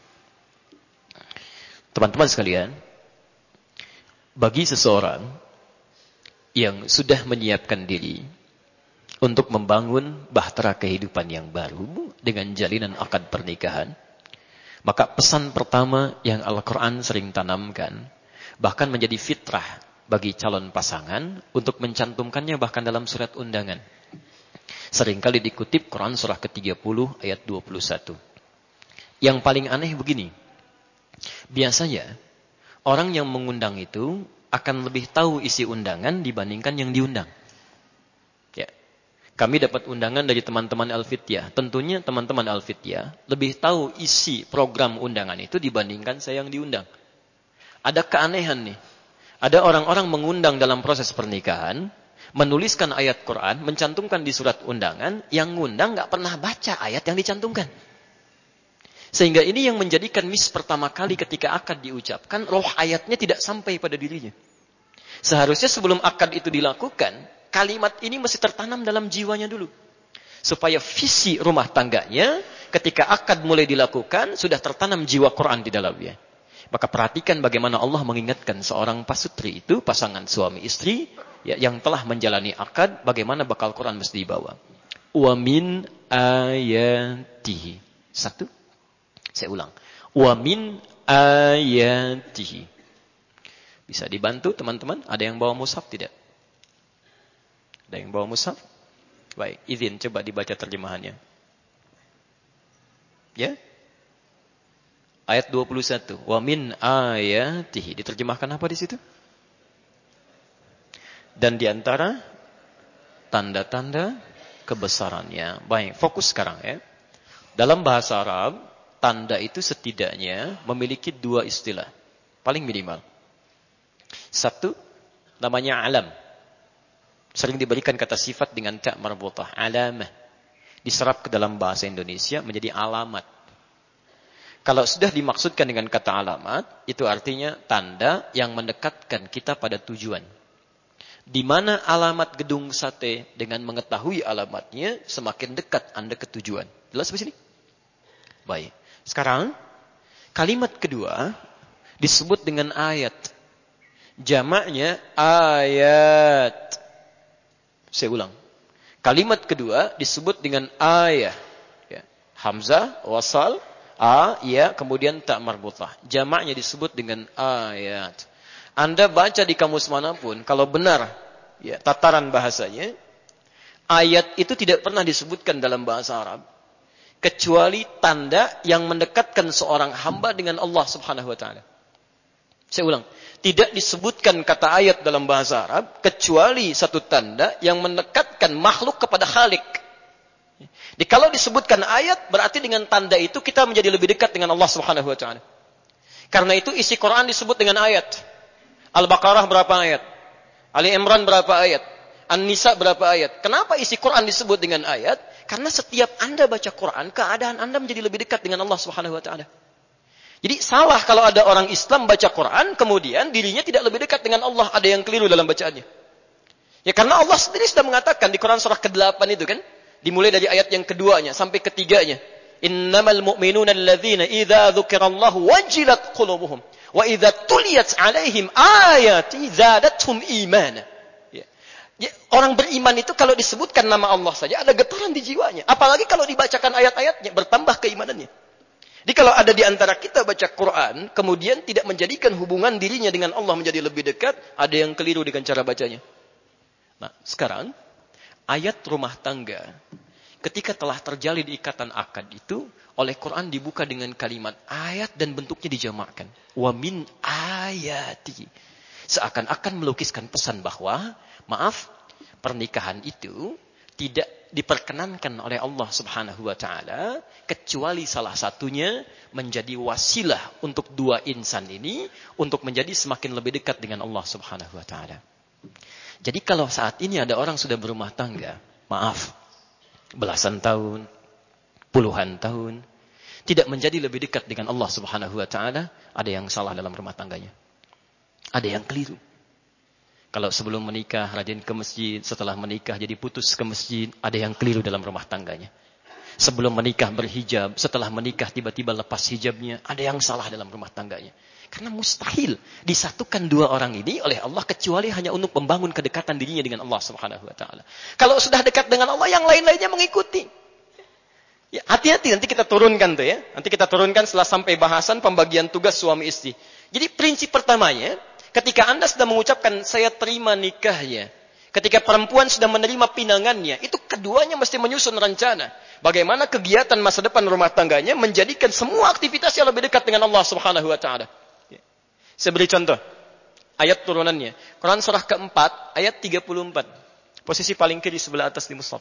Teman-teman sekalian, bagi seseorang yang sudah menyiapkan diri untuk membangun bahtera kehidupan yang baru dengan jalinan akad pernikahan, maka pesan pertama yang Al-Quran sering tanamkan, bahkan menjadi fitrah bagi calon pasangan untuk mencantumkannya bahkan dalam surat undangan. Seringkali dikutip Quran surah ke tiga puluh ayat dua puluh satu. Yang paling aneh begini, biasanya orang yang mengundang itu akan lebih tahu isi undangan dibandingkan yang diundang. Ya. Kami dapat undangan dari teman-teman Al-Fityah. Tentunya teman-teman Al-Fityah lebih tahu isi program undangan itu dibandingkan saya yang diundang. Ada keanehan nih. Ada orang-orang mengundang dalam proses pernikahan, menuliskan ayat Quran, mencantumkan di surat undangan, yang ngundang nggak pernah baca ayat yang dicantumkan. Sehingga ini yang menjadikan miss pertama kali ketika akad diucapkan, roh ayatnya tidak sampai pada dirinya. Seharusnya sebelum akad itu dilakukan, kalimat ini mesti tertanam dalam jiwanya dulu. Supaya visi rumah tangganya, ketika akad mulai dilakukan, sudah tertanam jiwa Quran di dalamnya. Maka perhatikan bagaimana Allah mengingatkan seorang pasutri itu, pasangan suami istri, ya, yang telah menjalani akad, bagaimana bakal Quran mesti dibawa. Wa min ayatihi. Satu. Saya ulang. Wa min ayatihi. Bisa dibantu teman-teman? Ada yang bawa mushaf tidak? Ada yang bawa mushaf? Baik, izin coba dibaca terjemahannya. Ya? Ayat dua puluh satu. Wa min ayatihi. Diterjemahkan apa di situ? Dan di antara tanda-tanda kebesarannya. Baik, fokus sekarang ya. Dalam bahasa Arab, tanda itu setidaknya memiliki dua istilah. Paling minimal. Satu, namanya alam. Sering diberikan kata sifat dengan ta' marbutah. Alamah. Diserap ke dalam bahasa Indonesia menjadi alamat. Kalau sudah dimaksudkan dengan kata alamat, itu artinya tanda yang mendekatkan kita pada tujuan. Di mana alamat gedung sate, dengan mengetahui alamatnya, semakin dekat Anda ke tujuan. Jelas di sini? Baik. Sekarang, kalimat kedua disebut dengan ayat. Jamaknya ayat. Saya ulang. Kalimat kedua disebut dengan ayat. Ya. Hamzah, wasal, a, ya, kemudian tak marbutah. Jamaknya disebut dengan ayat. Anda baca di kamus manapun, kalau benar ya, tataran bahasanya, ayat itu tidak pernah disebutkan dalam bahasa Arab. Kecuali tanda yang mendekatkan seorang hamba dengan Allah subhanahu wa ta'ala. Saya ulang. tidak disebutkan kata ayat dalam bahasa Arab kecuali satu tanda yang mendekatkan makhluk kepada Khalik. Jadi kalau disebutkan ayat berarti dengan tanda itu kita menjadi lebih dekat dengan Allah Subhanahu wa taala. Karena itu isi Quran disebut dengan ayat. Al-Baqarah berapa ayat? Ali Imran berapa ayat? An-Nisa berapa ayat? Kenapa isi Quran disebut dengan ayat? Karena setiap Anda baca Quran, keadaan Anda menjadi lebih dekat dengan Allah Subhanahu wa taala. Jadi salah kalau ada orang Islam baca Quran, kemudian dirinya tidak lebih dekat dengan Allah. Ada yang keliru dalam bacaannya. Ya karena Allah sendiri sudah mengatakan di Quran surah kedelapan itu kan. Dimulai dari ayat yang keduanya sampai ketiganya. Innamal mu'minuna alladzina idza dzukirallahu wajilat qulubuhum. Wa idza tuliyat alaihim ayati zadatuhum imana. Ya. Ya, orang beriman itu kalau disebutkan nama Allah saja ada getaran di jiwanya. Apalagi kalau dibacakan ayat-ayatnya bertambah keimanannya. Jadi kalau ada di antara kita baca Quran, kemudian tidak menjadikan hubungan dirinya dengan Allah menjadi lebih dekat, ada yang keliru dengan cara bacanya. Nah, sekarang, ayat rumah tangga, ketika telah terjalin ikatan akad itu, oleh Quran dibuka dengan kalimat ayat dan bentuknya dijamakkan. Wa min ayati. Seakan-akan melukiskan pesan bahwa, maaf, pernikahan itu tidak diperkenankan oleh Allah Subhanahu wa taala kecuali salah satunya menjadi wasilah untuk dua insan ini untuk menjadi semakin lebih dekat dengan Allah Subhanahu wa taala. Jadi kalau saat ini ada orang sudah berumah tangga, maaf, belasan tahun, puluhan tahun, tidak menjadi lebih dekat dengan Allah Subhanahu wa taala, ada yang salah dalam rumah tangganya. Ada yang keliru. Kalau sebelum menikah rajin ke masjid, setelah menikah jadi putus ke masjid, ada yang keliru dalam rumah tangganya. Sebelum menikah berhijab, setelah menikah tiba-tiba lepas hijabnya, ada yang salah dalam rumah tangganya. Karena mustahil disatukan dua orang ini oleh Allah kecuali hanya untuk membangun kedekatan dirinya dengan Allah Subhanahu wa taala. Kalau sudah dekat dengan Allah, yang lain-lainnya mengikuti. Ya, hati-hati nanti kita turunkan tuh ya. Nanti kita turunkan setelah sampai bahasan pembagian tugas suami istri. Jadi prinsip pertamanya, ketika Anda sudah mengucapkan saya terima nikahnya, ketika perempuan sudah menerima pinangannya, itu keduanya mesti menyusun rencana. Bagaimana kegiatan masa depan rumah tangganya menjadikan semua aktivitas yang lebih dekat dengan Allah Subhanahu wa taala. Saya beri contoh. Ayat turunannya. Quran surah keempat, ayat tiga puluh empat. Posisi paling kiri sebelah atas di mushaf.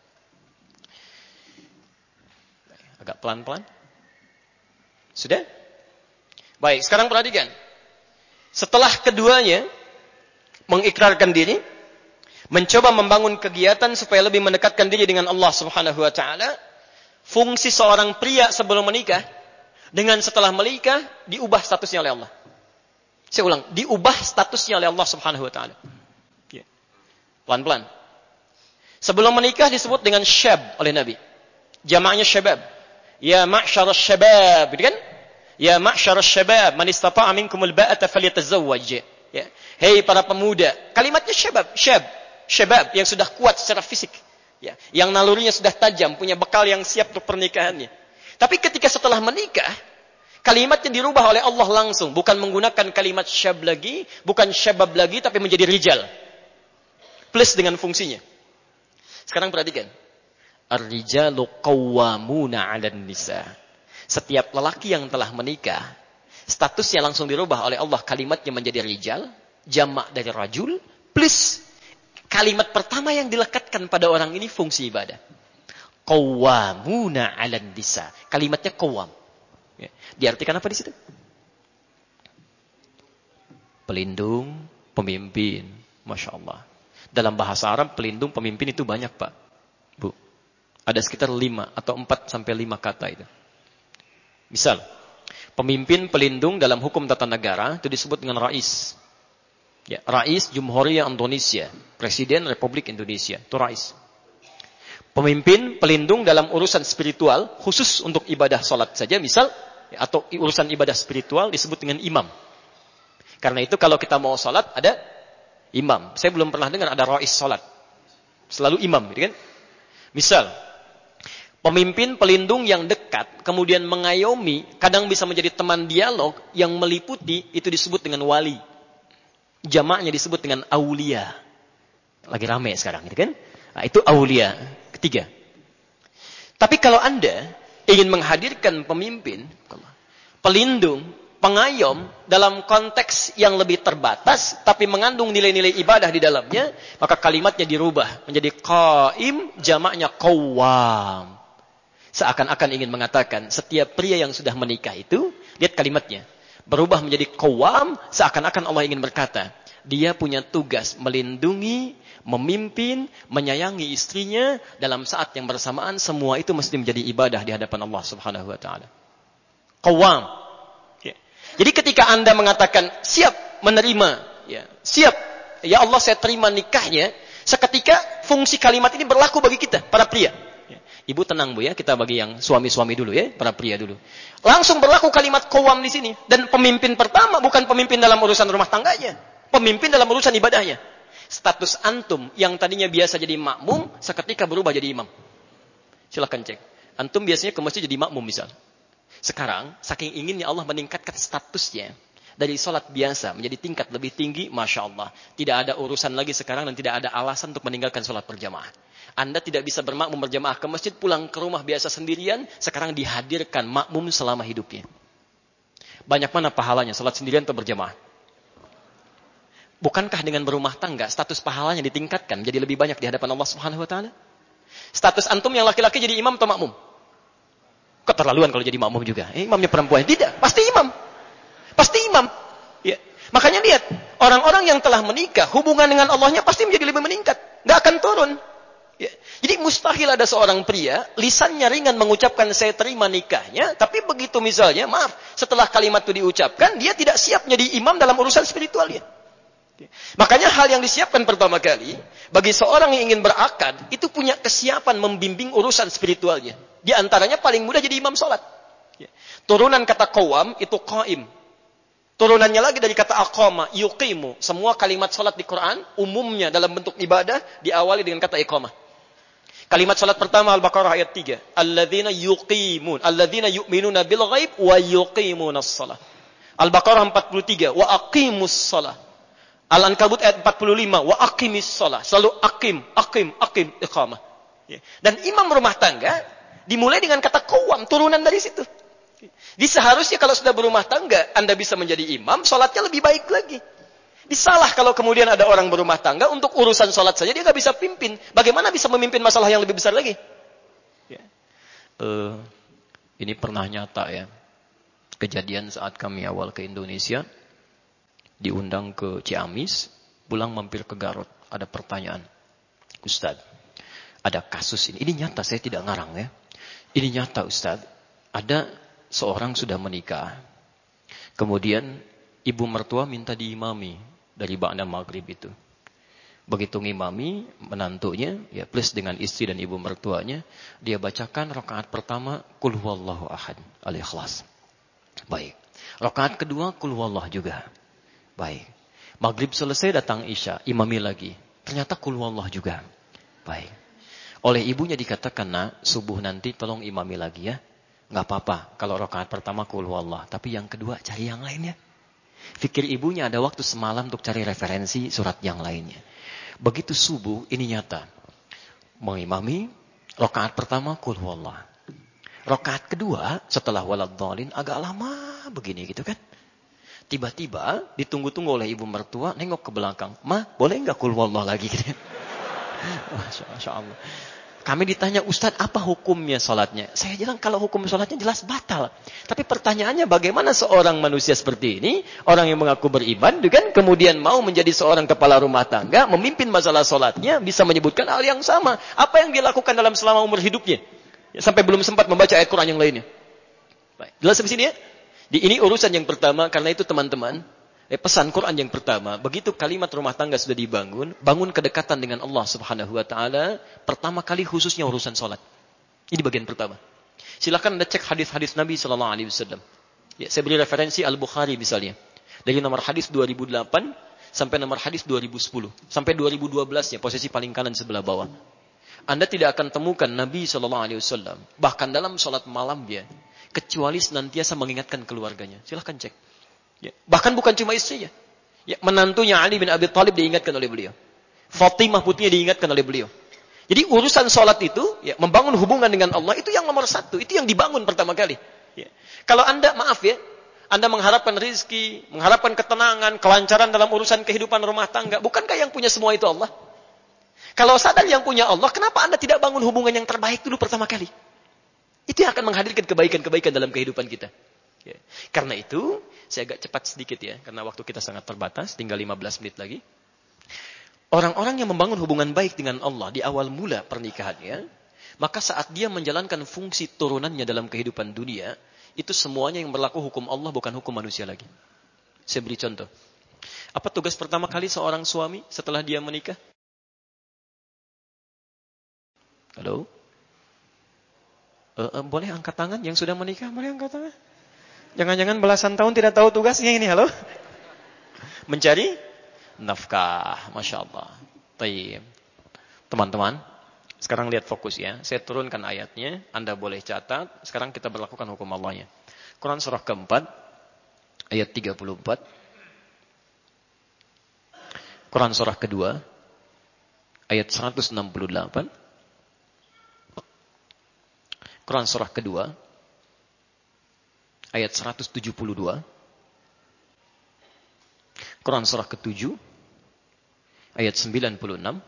Agak pelan-pelan. Sudah? Baik, sekarang perhatikan. Setelah keduanya mengikrarkan diri, mencoba membangun kegiatan supaya lebih mendekatkan diri dengan Allah Subhanahu wa taala, fungsi seorang pria sebelum menikah dengan setelah menikah diubah statusnya oleh Allah. Saya ulang, diubah statusnya oleh Allah Subhanahu wa taala. Ya. Pelan-pelan. Sebelum menikah disebut dengan syab oleh Nabi. Jamaknya syabab. Ya ma'syarasy syabab, gitu kan? Ya ma'syarasy syabab, man istata'a minkumul ba'ata falyatazawwaj. Ya. Hei para pemuda, kalimatnya syabab, syab, syabab yang sudah kuat secara fisik. Ya, yang nalurinya sudah tajam, punya bekal yang siap untuk pernikahannya. Tapi ketika setelah menikah, kalimatnya dirubah oleh Allah langsung, bukan menggunakan kalimat syab lagi, bukan syabab lagi, tapi menjadi rijal. Plus dengan fungsinya. Sekarang perhatikan. Ar-rijalu qawwamuna 'alan nisa. Setiap lelaki yang telah menikah, statusnya langsung dirubah oleh Allah, kalimatnya menjadi rijal, jamak dari rajul, plus kalimat pertama yang dilekatkan pada orang ini fungsi ibadah. Qawwamuna 'alan nisa. Kalimatnya qawwam. Ya. Diartikan apa di situ? Pelindung, pemimpin. Masya Allah. Dalam bahasa Arab, pelindung, pemimpin itu banyak, Pak. Bu. Ada sekitar lima atau empat sampai lima kata itu. Misal, pemimpin pelindung dalam hukum tata negara itu disebut dengan rais. Ya, Rais Jumhuriyah Indonesia, Presiden Republik Indonesia, itu rais. Pemimpin pelindung dalam urusan spiritual, khusus untuk ibadah salat saja, misal, ya, atau urusan ibadah spiritual disebut dengan imam. Karena itu kalau kita mau salat ada imam. Saya belum pernah dengar ada rais salat. Selalu imam, gitu kan? Misal, pemimpin pelindung yang dekat, kemudian mengayomi, kadang bisa menjadi teman dialog yang meliputi, itu disebut dengan wali. Jamaknya disebut dengan aulia. Lagi rame sekarang, gitu kan? Nah, itu aulia. Ketiga. Tapi kalau Anda ingin menghadirkan pemimpin, pelindung pengayom dalam konteks yang lebih terbatas tapi mengandung nilai-nilai ibadah di dalamnya, maka kalimatnya dirubah menjadi qaim, jamaknya qawwam. Seakan-akan ingin mengatakan setiap pria yang sudah menikah itu, lihat kalimatnya, berubah menjadi qawwam, seakan-akan Allah ingin berkata, dia punya tugas melindungi, memimpin, menyayangi istrinya dalam saat yang bersamaan. Semua itu mesti menjadi ibadah di hadapan Allah Subhanahu wa taala. Qawwam. Ya. Jadi ketika Anda mengatakan siap menerima, ya, siap, ya Allah saya terima nikahnya, seketika fungsi kalimat ini berlaku bagi kita para pria. Ya. Ibu tenang Bu ya, kita bagi yang suami-suami dulu ya, para pria dulu. Langsung berlaku kalimat qawwam di sini, dan pemimpin pertama bukan pemimpin dalam urusan rumah tangganya, pemimpin dalam urusan ibadahnya. Status antum yang tadinya biasa jadi makmum, seketika berubah jadi imam. Silakan cek. Antum biasanya ke masjid jadi makmum misal. Sekarang, saking inginnya Allah meningkatkan statusnya dari sholat biasa menjadi tingkat lebih tinggi, Masya Allah. Tidak ada urusan lagi sekarang dan tidak ada alasan untuk meninggalkan sholat berjamaah. Anda tidak bisa bermakmum berjamaah ke masjid, pulang ke rumah biasa sendirian, sekarang dihadirkan makmum selama hidupnya. Banyak mana pahalanya, sholat sendirian atau berjamaah? Bukankah dengan berumah tangga, status pahalanya ditingkatkan, jadi lebih banyak di hadapan Allah Subhanahu wa taala? Status antum yang laki-laki jadi imam atau makmum? Keterlaluan kalau jadi makmum juga. Eh, imamnya perempuan. Tidak, pasti imam. Pasti imam. Ya. Makanya lihat, orang-orang yang telah menikah, hubungan dengan Allahnya pasti menjadi lebih meningkat. Nggak akan turun. Ya. Jadi mustahil ada seorang pria, lisannya ringan mengucapkan saya terima nikahnya, tapi begitu misalnya, maaf, setelah kalimat itu diucapkan, dia tidak siap menjadi imam dalam urusan spiritualnya. Makanya hal yang disiapkan pertama kali, bagi seorang yang ingin berakad, itu punya kesiapan membimbing urusan spiritualnya. Di antaranya paling mudah jadi imam sholat. Turunan kata qawam itu qaim. Turunannya lagi dari kata aqama, yuqimu. Semua kalimat sholat di Quran, umumnya dalam bentuk ibadah, diawali dengan kata iqamah. Kalimat sholat pertama Al-Baqarah ayat tiga. Alladzina yuqimun, alladzina yu'minuna bil ghaib wa yuqimunas shalah. Al-Baqarah empat puluh tiga, wa aqimus shalah. Al-Ankabut ayat empat puluh lima, wa aqimis shalah. Selalu aqim, aqim, aqim, iqamah. Dan imam rumah tangga dimulai dengan kata qawam, turunan dari situ. Jadi seharusnya kalau sudah berumah tangga, Anda bisa menjadi imam, sholatnya lebih baik lagi. Disalah kalau kemudian ada orang berumah tangga, untuk urusan sholat saja dia nggak bisa pimpin. Bagaimana bisa memimpin masalah yang lebih besar lagi? Ya. Uh, ini pernah nyata ya. Kejadian saat kami awal ke Indonesia, diundang ke Ciamis, pulang mampir ke Garut. Ada pertanyaan. Ustaz, ada kasus ini. Ini nyata, saya tidak ngarang ya. Ini nyata Ustaz, ada seorang sudah menikah. Kemudian ibu mertua minta diimami dari ba'da maghrib itu. Begitu ngimami menantunya, ya plus dengan istri dan ibu mertuanya, dia bacakan rakaat pertama Qul huwallahu ahad, Al-Ikhlas. Baik. Rakaat kedua Qul huwallah juga. Baik. Maghrib selesai datang Isya, imami lagi. Ternyata Qul huwallah juga. Baik. Oleh ibunya dikatakan, nak, subuh nanti tolong imami lagi ya. Nggak apa-apa kalau rakaat pertama Qul huwallah, tapi yang kedua cari yang lainnya. Fikir ibunya ada waktu semalam untuk cari referensi surat yang lainnya. Begitu subuh ini nyata. Mengimami rakaat pertama Qul huwallah. Rakaat kedua setelah waladhdallin agak lama begini gitu kan. Tiba-tiba ditunggu-tunggu oleh ibu mertua, nengok ke belakang. Ma, boleh nggak Qul huwallah lagi gitu. Masya Allah. Kami ditanya, Ustaz, apa hukumnya sholatnya? Saya bilang, kalau hukum sholatnya jelas batal. Tapi pertanyaannya, bagaimana seorang manusia seperti ini, orang yang mengaku beriman, kan, kemudian mau menjadi seorang kepala rumah tangga, memimpin masalah sholatnya, bisa menyebutkan hal yang sama. Apa yang dia lakukan dalam selama umur hidupnya? Ya, sampai belum sempat membaca ayat Quran yang lainnya. Baik. Jelas sampai sini ya? Di, ini urusan yang pertama, karena itu teman-teman, Eh, pesan Quran yang pertama, begitu kalimat rumah tangga sudah dibangun, bangun kedekatan dengan Allah Subhanahu wa taala, pertama kali khususnya urusan salat. Ini bagian pertama. Silakan Anda cek hadis-hadis Nabi sallallahu alaihi wasallam. Ya, saya beri referensi Al-Bukhari misalnya. Dari nomor hadis dua ribu delapan sampai nomor hadis dua ribu sepuluh, sampai dua ribu dua belas ya, posisi paling kanan sebelah bawah. Anda tidak akan temukan Nabi sallallahu alaihi wasallam bahkan dalam salat malam dia kecuali senantiasa mengingatkan keluarganya. Silakan cek. Ya, bahkan bukan cuma istrinya. Ya, menantunya Ali bin Abi Thalib diingatkan oleh beliau. Fatimah putrinya diingatkan oleh beliau. Jadi urusan sholat itu, ya, membangun hubungan dengan Allah itu yang nomor satu. Itu yang dibangun pertama kali. Ya. Kalau Anda, maaf ya, Anda mengharapkan rizki, mengharapkan ketenangan, kelancaran dalam urusan kehidupan rumah tangga. Bukankah yang punya semua itu Allah? Kalau sadar yang punya Allah, kenapa Anda tidak bangun hubungan yang terbaik dulu pertama kali? Itu yang akan menghadirkan kebaikan-kebaikan dalam kehidupan kita. Ya. Karena itu, saya agak cepat sedikit ya, karena waktu kita sangat terbatas, tinggal lima belas menit lagi. Orang-orang yang membangun hubungan baik dengan Allah di awal mula pernikahannya, maka saat dia menjalankan fungsi turunannya dalam kehidupan dunia, itu semuanya yang berlaku hukum Allah, bukan hukum manusia lagi. Saya beri contoh. Apa tugas pertama kali seorang suami setelah dia menikah? Halo? Uh, uh, boleh angkat tangan yang sudah menikah? Boleh angkat tangan? Jangan-jangan belasan tahun tidak tahu tugasnya ini, halo? Mencari nafkah, Masya Allah. Tayyib. Teman-teman, sekarang lihat fokus ya. Saya turunkan ayatnya, Anda boleh catat. Sekarang kita berlakukan hukum Allahnya. Quran surah keempat, ayat tiga puluh empat. Quran surah kedua, ayat seratus enam puluh delapan. Quran surah kedua, ayat seratus tujuh puluh dua. Quran surah ketujuh, ayat sembilan puluh enam.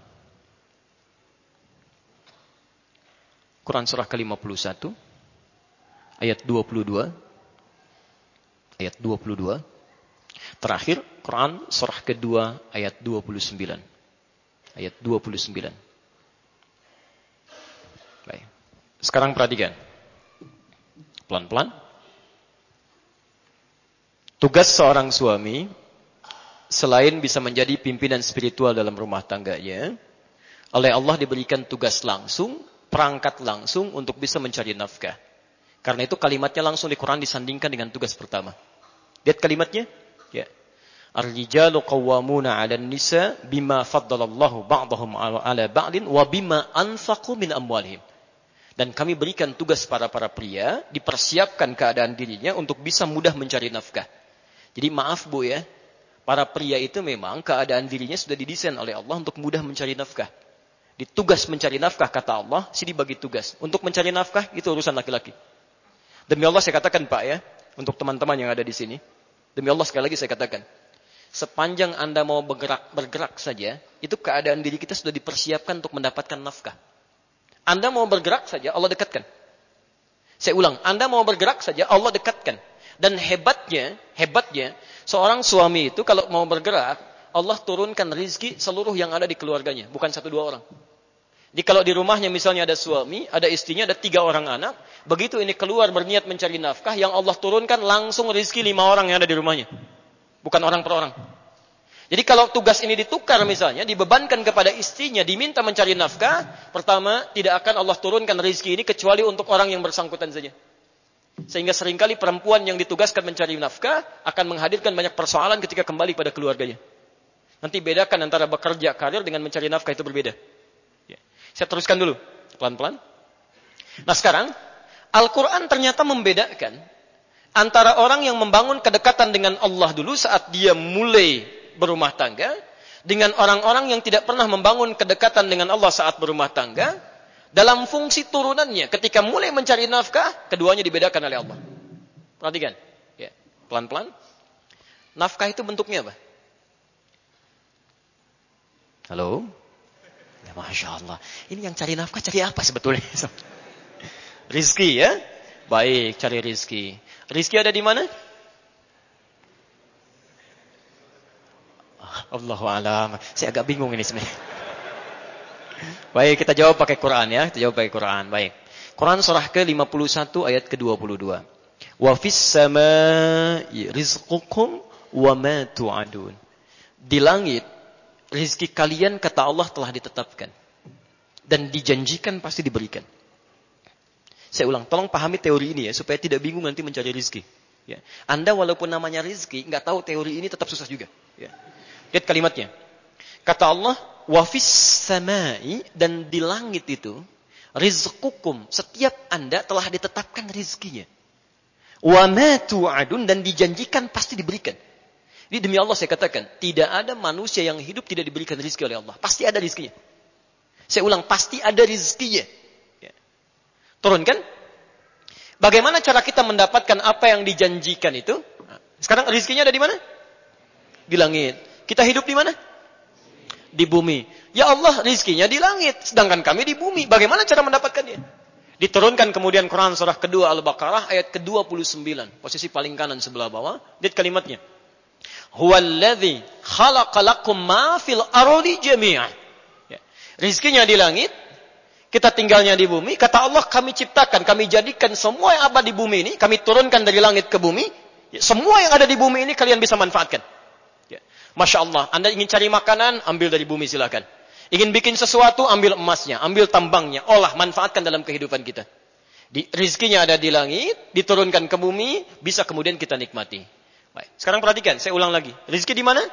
Quran surah ke lima puluh satu, ayat dua puluh dua. Ayat dua puluh dua. Terakhir, Quran surah kedua, ayat dua puluh sembilan. Ayat dua puluh sembilan. Baik. Sekarang perhatikan. Pelan-pelan. Tugas seorang suami, selain bisa menjadi pimpinan spiritual dalam rumah tangganya, oleh Allah diberikan tugas langsung, perangkat langsung untuk bisa mencari nafkah. Karena itu kalimatnya langsung di Quran disandingkan dengan tugas pertama. Lihat kalimatnya. Ya. Ar-rijalu qawwamuna 'alan nisa bima faddalallahu ba'dahum 'ala ba'din wa bima anfaqu min amwalihim. Dan kami berikan tugas para para pria, dipersiapkan keadaan dirinya untuk bisa mudah mencari nafkah. Jadi maaf Bu ya, para pria itu memang keadaan dirinya sudah didesain oleh Allah untuk mudah mencari nafkah. Di tugas mencari nafkah kata Allah, sini bagi tugas. Untuk mencari nafkah itu urusan laki-laki. Demi Allah saya katakan Pak ya, untuk teman-teman yang ada di sini. Demi Allah sekali lagi saya katakan. Sepanjang Anda mau bergerak, bergerak saja, itu keadaan diri kita sudah dipersiapkan untuk mendapatkan nafkah. Anda mau bergerak saja, Allah dekatkan. Saya ulang, Anda mau bergerak saja, Allah dekatkan. Dan hebatnya, hebatnya, seorang suami itu kalau mau bergerak, Allah turunkan rizki seluruh yang ada di keluarganya, bukan satu dua orang. Jadi kalau di rumahnya misalnya ada suami, ada istrinya, ada tiga orang anak, begitu ini keluar berniat mencari nafkah, yang Allah turunkan langsung rizki lima orang yang ada di rumahnya. Bukan orang per orang. Jadi kalau tugas ini ditukar misalnya, dibebankan kepada istrinya, diminta mencari nafkah, pertama, tidak akan Allah turunkan rizki ini kecuali untuk orang yang bersangkutan saja. Sehingga seringkali perempuan yang ditugaskan mencari nafkah akan menghadirkan banyak persoalan ketika kembali pada keluarganya. Nanti bedakan antara bekerja karir dengan mencari nafkah, itu berbeda. Ya. Saya teruskan dulu, pelan-pelan. Nah sekarang, Al-Quran ternyata membedakan antara orang yang membangun kedekatan dengan Allah dulu saat dia mulai berumah tangga, dengan orang-orang yang tidak pernah membangun kedekatan dengan Allah saat berumah tangga, dalam fungsi turunannya, ketika mulai mencari nafkah, keduanya dibedakan oleh Allah. Perhatikan, ya, pelan-pelan. Nafkah itu bentuknya apa? Halo? Ya, Masya Allah. Ini yang cari nafkah cari apa sebetulnya? Rizki ya? Baik, cari rizki. Rizki ada di mana? Allahu a'lam. Saya agak bingung ini sebenarnya. Baik, kita jawab pakai Quran ya. Kita jawab pakai Quran. Baik. Quran surah ke lima puluh satu ayat ke dua puluh dua. Wa fis samaa'i rizqukum wa ma tu'adun. Di langit rezeki kalian kata Allah telah ditetapkan dan dijanjikan pasti diberikan. Saya ulang, tolong pahami teori ini ya supaya tidak bingung nanti mencari rezeki. Ya. Anda walaupun namanya rezeki, nggak tahu teori ini tetap susah juga. Ya. Lihat kalimatnya. Kata Allah, wa fis samai, dan di langit itu rizqukum, setiap Anda telah ditetapkan rezekinya. Wa ma tu'adun, dan dijanjikan pasti diberikan. Jadi demi Allah saya katakan, tidak ada manusia yang hidup tidak diberikan rezeki oleh Allah. Pasti ada rezekinya. Saya ulang, pasti ada rezekinya. Ya. Turunkan. Bagaimana cara kita mendapatkan apa yang dijanjikan itu? Nah, Sekarang rezekinya ada di mana? Di langit. Kita hidup di mana? Di bumi. Ya Allah, rezekinya di langit, sedangkan kami di bumi. Bagaimana cara mendapatkannya? Diturunkan kemudian Quran surah kedua Al-Baqarah ayat ke dua puluh sembilan. Posisi paling kanan sebelah bawah. Lihat kalimatnya. Huwallazi khalaqa lakum ma fil ardi jami'an. Ya. Rizkinya di langit, kita tinggalnya di bumi. Kata Allah, kami ciptakan, kami jadikan semua yang ada di bumi ini, kami turunkan dari langit ke bumi. Ya, semua yang ada di bumi ini kalian bisa manfaatkan. Ya. Masya Allah, Anda ingin cari makanan, ambil dari bumi silakan. Ingin bikin sesuatu, ambil emasnya, ambil tambangnya, olah, manfaatkan dalam kehidupan kita. Di, rizkinya ada di langit, diturunkan ke bumi, bisa kemudian kita nikmati. Baik. Sekarang perhatikan, saya ulang lagi. Rizki di mana?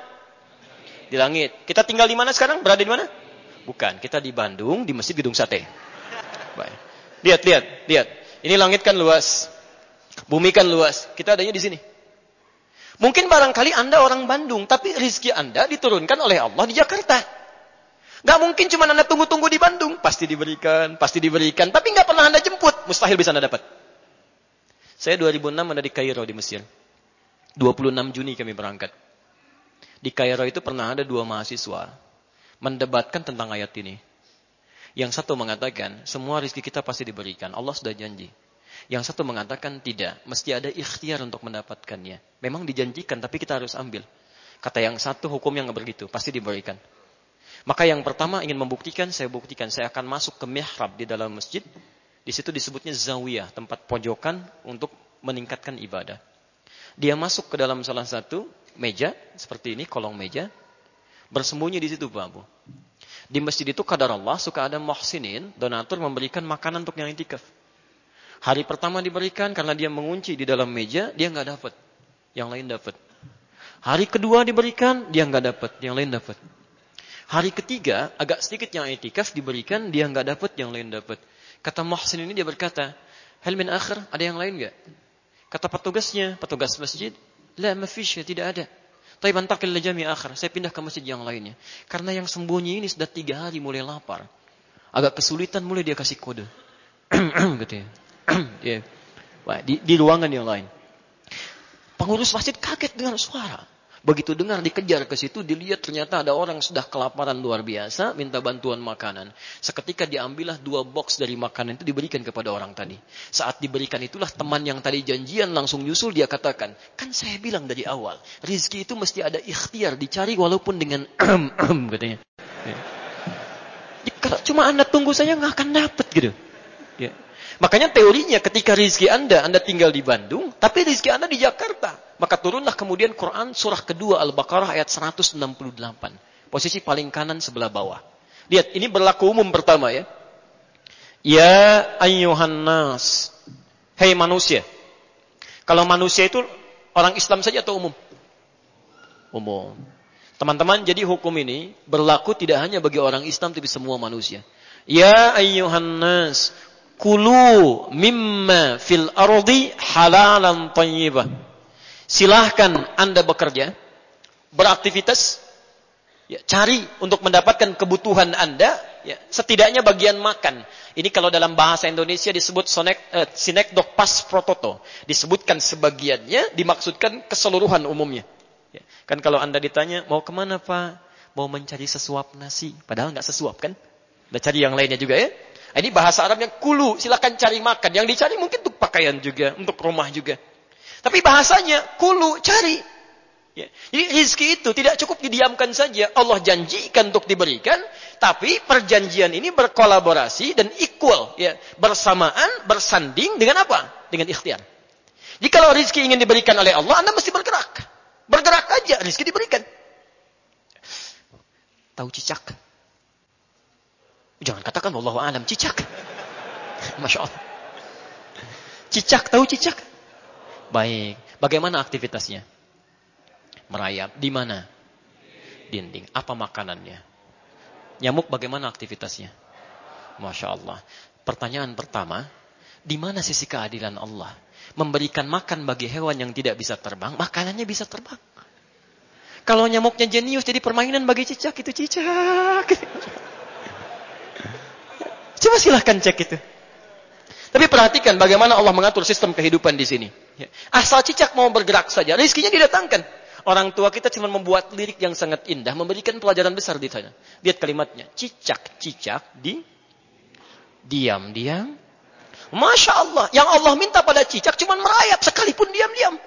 Di langit. Kita tinggal di mana sekarang? Berada di mana? Bukan, kita di Bandung, di Masjid Gedung Sate. Baik. Lihat, lihat, lihat. Ini langit kan luas. Bumi kan luas. Kita adanya di sini. Mungkin barangkali Anda orang Bandung, tapi rizki Anda diturunkan oleh Allah di Jakarta. Gak mungkin cuma Anda tunggu-tunggu di Bandung. Pasti diberikan, pasti diberikan. Tapi gak pernah Anda jemput. Mustahil bisa Anda dapat. Saya dua ribu enam ada di Kairo di Mesir. dua puluh enam Juni kami berangkat. Di Kairo itu pernah ada dua mahasiswa mendebatkan tentang ayat ini. Yang satu mengatakan, semua rezeki kita pasti diberikan. Allah sudah janji. Yang satu mengatakan tidak. Mesti ada ikhtiar untuk mendapatkannya. Memang dijanjikan, tapi kita harus ambil. Kata yang satu, hukumnya nggak begitu. Pasti diberikan. Maka yang pertama ingin membuktikan, saya buktikan. Saya akan masuk ke mihrab di dalam masjid. Di situ disebutnya zawiyah, tempat pojokan untuk meningkatkan ibadah. Dia masuk ke dalam salah satu meja, seperti ini, kolong meja. Bersembunyi di situ, Pak Abu. Di masjid itu, kadar Allah, suka ada muhsinin, donatur memberikan makanan untuk yang itikaf. Hari pertama diberikan, karena dia mengunci di dalam meja, dia nggak dapat. Yang lain dapat. Hari kedua diberikan, dia nggak dapat. Yang lain dapat. Hari ketiga, agak sedikit yang itikaf diberikan, dia nggak dapat, yang lain dapat. Kata muhsin ini dia berkata, hal min akhir, ada yang lain nggak? Kata petugasnya, petugas masjid, la mafish, tidak ada. Tapi bantakil lajami akhir, saya pindah ke masjid yang lainnya. Karena yang sembunyi ini sudah tiga hari mulai lapar. Agak kesulitan, mulai dia kasih kode. Gitu ya. Yeah. Wah, di, di ruangan yang lain. Pengurus masjid kaget dengan suara. Begitu dengar dikejar ke situ, dilihat ternyata ada orang sudah kelaparan luar biasa, minta bantuan makanan. Seketika diambillah dua box dari makanan itu diberikan kepada orang tadi. Saat diberikan itulah teman yang tadi janjian langsung nyusul, dia katakan, kan saya bilang dari awal, rizki itu mesti ada ikhtiar, dicari walaupun dengan katanya. Ya. Kalau cuma Anda tunggu saja nggak akan dapat gitu. Ya. Makanya teorinya ketika rizki Anda, Anda tinggal di Bandung, tapi rizki Anda di Jakarta. Maka turunlah kemudian Quran surah kedua Al-Baqarah ayat seratus enam puluh delapan. Posisi paling kanan sebelah bawah. Lihat, ini berlaku umum pertama ya. Ya ayyuhan nas. Hei manusia. Kalau manusia itu orang Islam saja atau umum? Umum. Teman-teman, jadi hukum ini berlaku tidak hanya bagi orang Islam tapi semua manusia. Ya ayyuhan nas. Kulu mimma fil ardi halalan tayyibah. Silahkan Anda bekerja, beraktivitas, ya, cari untuk mendapatkan kebutuhan Anda, ya, setidaknya bagian makan. Ini kalau dalam bahasa Indonesia disebut sonek, eh, sinekdok pas prototo. Disebutkan sebagiannya, dimaksudkan keseluruhan umumnya. Ya, kan kalau Anda ditanya, mau kemana Pak? Mau mencari sesuap nasi. Padahal nggak sesuap kan? Udah cari yang lainnya juga ya. Ini bahasa Arabnya kulu, silakan cari makan. Yang dicari mungkin untuk pakaian juga, untuk rumah juga. Tapi bahasanya kulu, cari. Ya. Jadi rizki itu tidak cukup didiamkan saja. Allah janjikan untuk diberikan, tapi perjanjian ini berkolaborasi dan equal, ya, bersamaan, bersanding dengan apa? Dengan ikhtiar. Jadi kalau rizki ingin diberikan oleh Allah, Anda mesti bergerak. Bergerak aja, rizki diberikan. Tahu cicak? Jangan katakan wallahu a'lam, cicak. Masya Allah. Cicak, tahu cicak? Baik. Bagaimana aktivitasnya? Merayap. Di mana? Dinding. Apa makanannya? Nyamuk bagaimana aktivitasnya? Masya Allah. Pertanyaan pertama, di mana sisi keadilan Allah? Memberikan makan bagi hewan yang tidak bisa terbang, makanannya bisa terbang. Kalau nyamuknya jenius jadi permainan bagi cicak, itu cicak. Coba silahkan cek itu. Tapi perhatikan bagaimana Allah mengatur sistem kehidupan di sini. Ya. Asal cicak mau bergerak saja, rezekinya didatangkan. Orang tua kita cuma membuat lirik yang sangat indah, memberikan pelajaran besar di sana. Lihat kalimatnya, cicak-cicak di diam-diam. Masya Allah, yang Allah minta pada cicak cuma merayap sekalipun diam-diam.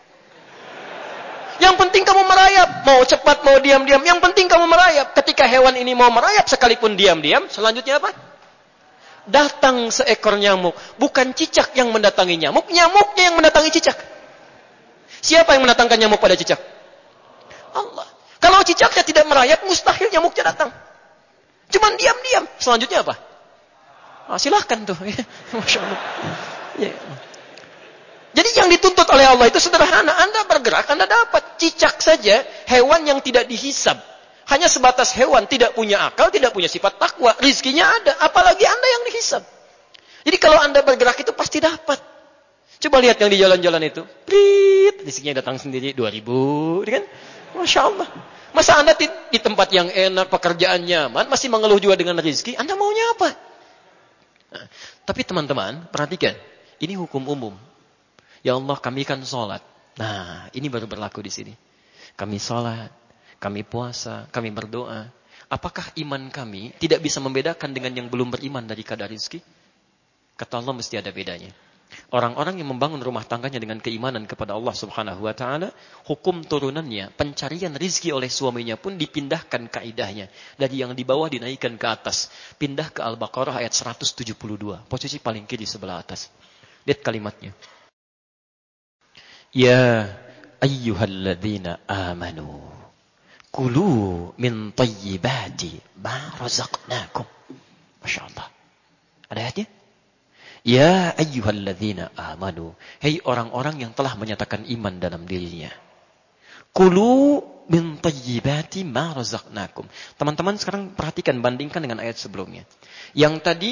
Yang penting kamu merayap, mau cepat mau diam-diam, yang penting kamu merayap. Ketika hewan ini mau merayap sekalipun diam-diam, selanjutnya apa? Datang seekor nyamuk. Bukan cicak yang mendatangi nyamuk, nyamuknya yang mendatangi cicak. Siapa yang mendatangkan nyamuk pada cicak? Allah. Kalau cicaknya tidak merayap, mustahil nyamuknya datang. Cuman diam-diam. Selanjutnya apa? Ah, silahkan tuh. Masya Allah. Ya. Jadi yang dituntut oleh Allah itu sederhana. Anda bergerak, Anda dapat. Cicak saja, hewan yang tidak dihisab. Hanya sebatas hewan, tidak punya akal, tidak punya sifat takwa. Rizkinya ada, apalagi Anda yang dihisab. Jadi kalau Anda bergerak itu pasti dapat. Coba lihat yang di jalan-jalan itu. Prit, rizkinya datang sendiri dua ribu. Kan? Masya Allah. Masa Anda di, di tempat yang enak, pekerjaan nyaman, masih mengeluh juga dengan rizki, Anda maunya apa? Nah, tapi teman-teman, perhatikan. Ini hukum umum. Ya Allah, kami kan sholat. Nah, ini baru berlaku di sini. Kami sholat, kami puasa, kami berdoa. Apakah iman kami tidak bisa membedakan dengan yang belum beriman dari kadar rizki? Kata Allah mesti ada bedanya. Orang-orang yang membangun rumah tangganya dengan keimanan kepada Allah Subhanahu wa taala, hukum turunannya, pencarian rizki oleh suaminya pun dipindahkan kaidahnya. Dari yang di bawah dinaikkan ke atas. Pindah ke Al-Baqarah ayat seratus tujuh puluh dua. Posisi paling kiri sebelah atas. Lihat kalimatnya. Ya ayyuhalladzina amanu. Kulu min tayyibati ma razaqnakum. Masya Allah. Ada ayatnya? Ya ayyuhalladzina amanu. Hei orang-orang yang telah menyatakan iman dalam dirinya. Kulu min tayyibati ma razaqnakum. Teman-teman sekarang perhatikan, bandingkan dengan ayat sebelumnya. Yang tadi,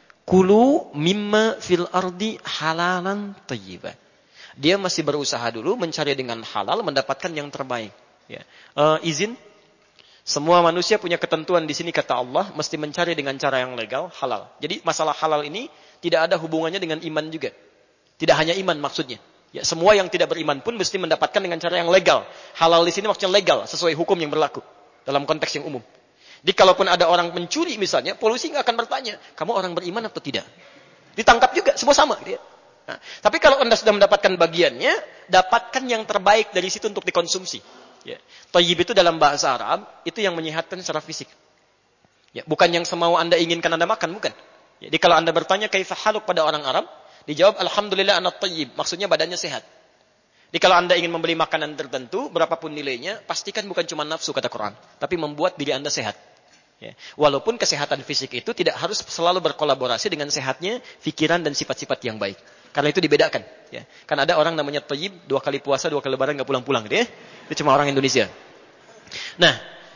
kulu mimma fil ardi halalan tayyiban. Dia masih berusaha dulu mencari dengan halal, mendapatkan yang terbaik. Ya. Uh, izin, semua manusia punya ketentuan di sini kata Allah, mesti mencari dengan cara yang legal, halal. Jadi masalah halal ini tidak ada hubungannya dengan iman juga. Tidak hanya iman maksudnya. Ya, semua yang tidak beriman pun mesti mendapatkan dengan cara yang legal. Halal di sini maksudnya legal, sesuai hukum yang berlaku dalam konteks yang umum. Jadi kalaupun ada orang mencuri misalnya, polisi nggak akan bertanya, kamu orang beriman atau tidak? Ditangkap juga, semua sama. Gitu ya. Nah, tapi kalau Anda sudah mendapatkan bagiannya, dapatkan yang terbaik dari situ untuk dikonsumsi. Ya. Thayyib itu dalam bahasa Arab, itu yang menyehatkan secara fisik. Ya, bukan yang semau Anda inginkan Anda makan, bukan. Jadi kalau Anda bertanya kaifa haluk pada orang Arab, dijawab alhamdulillah ana thayyib, maksudnya badannya sehat. Jadi kalau Anda ingin membeli makanan tertentu, berapapun nilainya, pastikan bukan cuma nafsu kata Quran, tapi membuat diri Anda sehat. Ya. Walaupun kesehatan fisik itu tidak harus selalu berkolaborasi dengan sehatnya pikiran dan sifat-sifat yang baik. Karena itu dibedakan. Ya. Karena ada orang namanya thayyib, dua kali puasa, dua kali lebaran nggak pulang-pulang, gitu ya. Itu cuma orang Indonesia. Nah,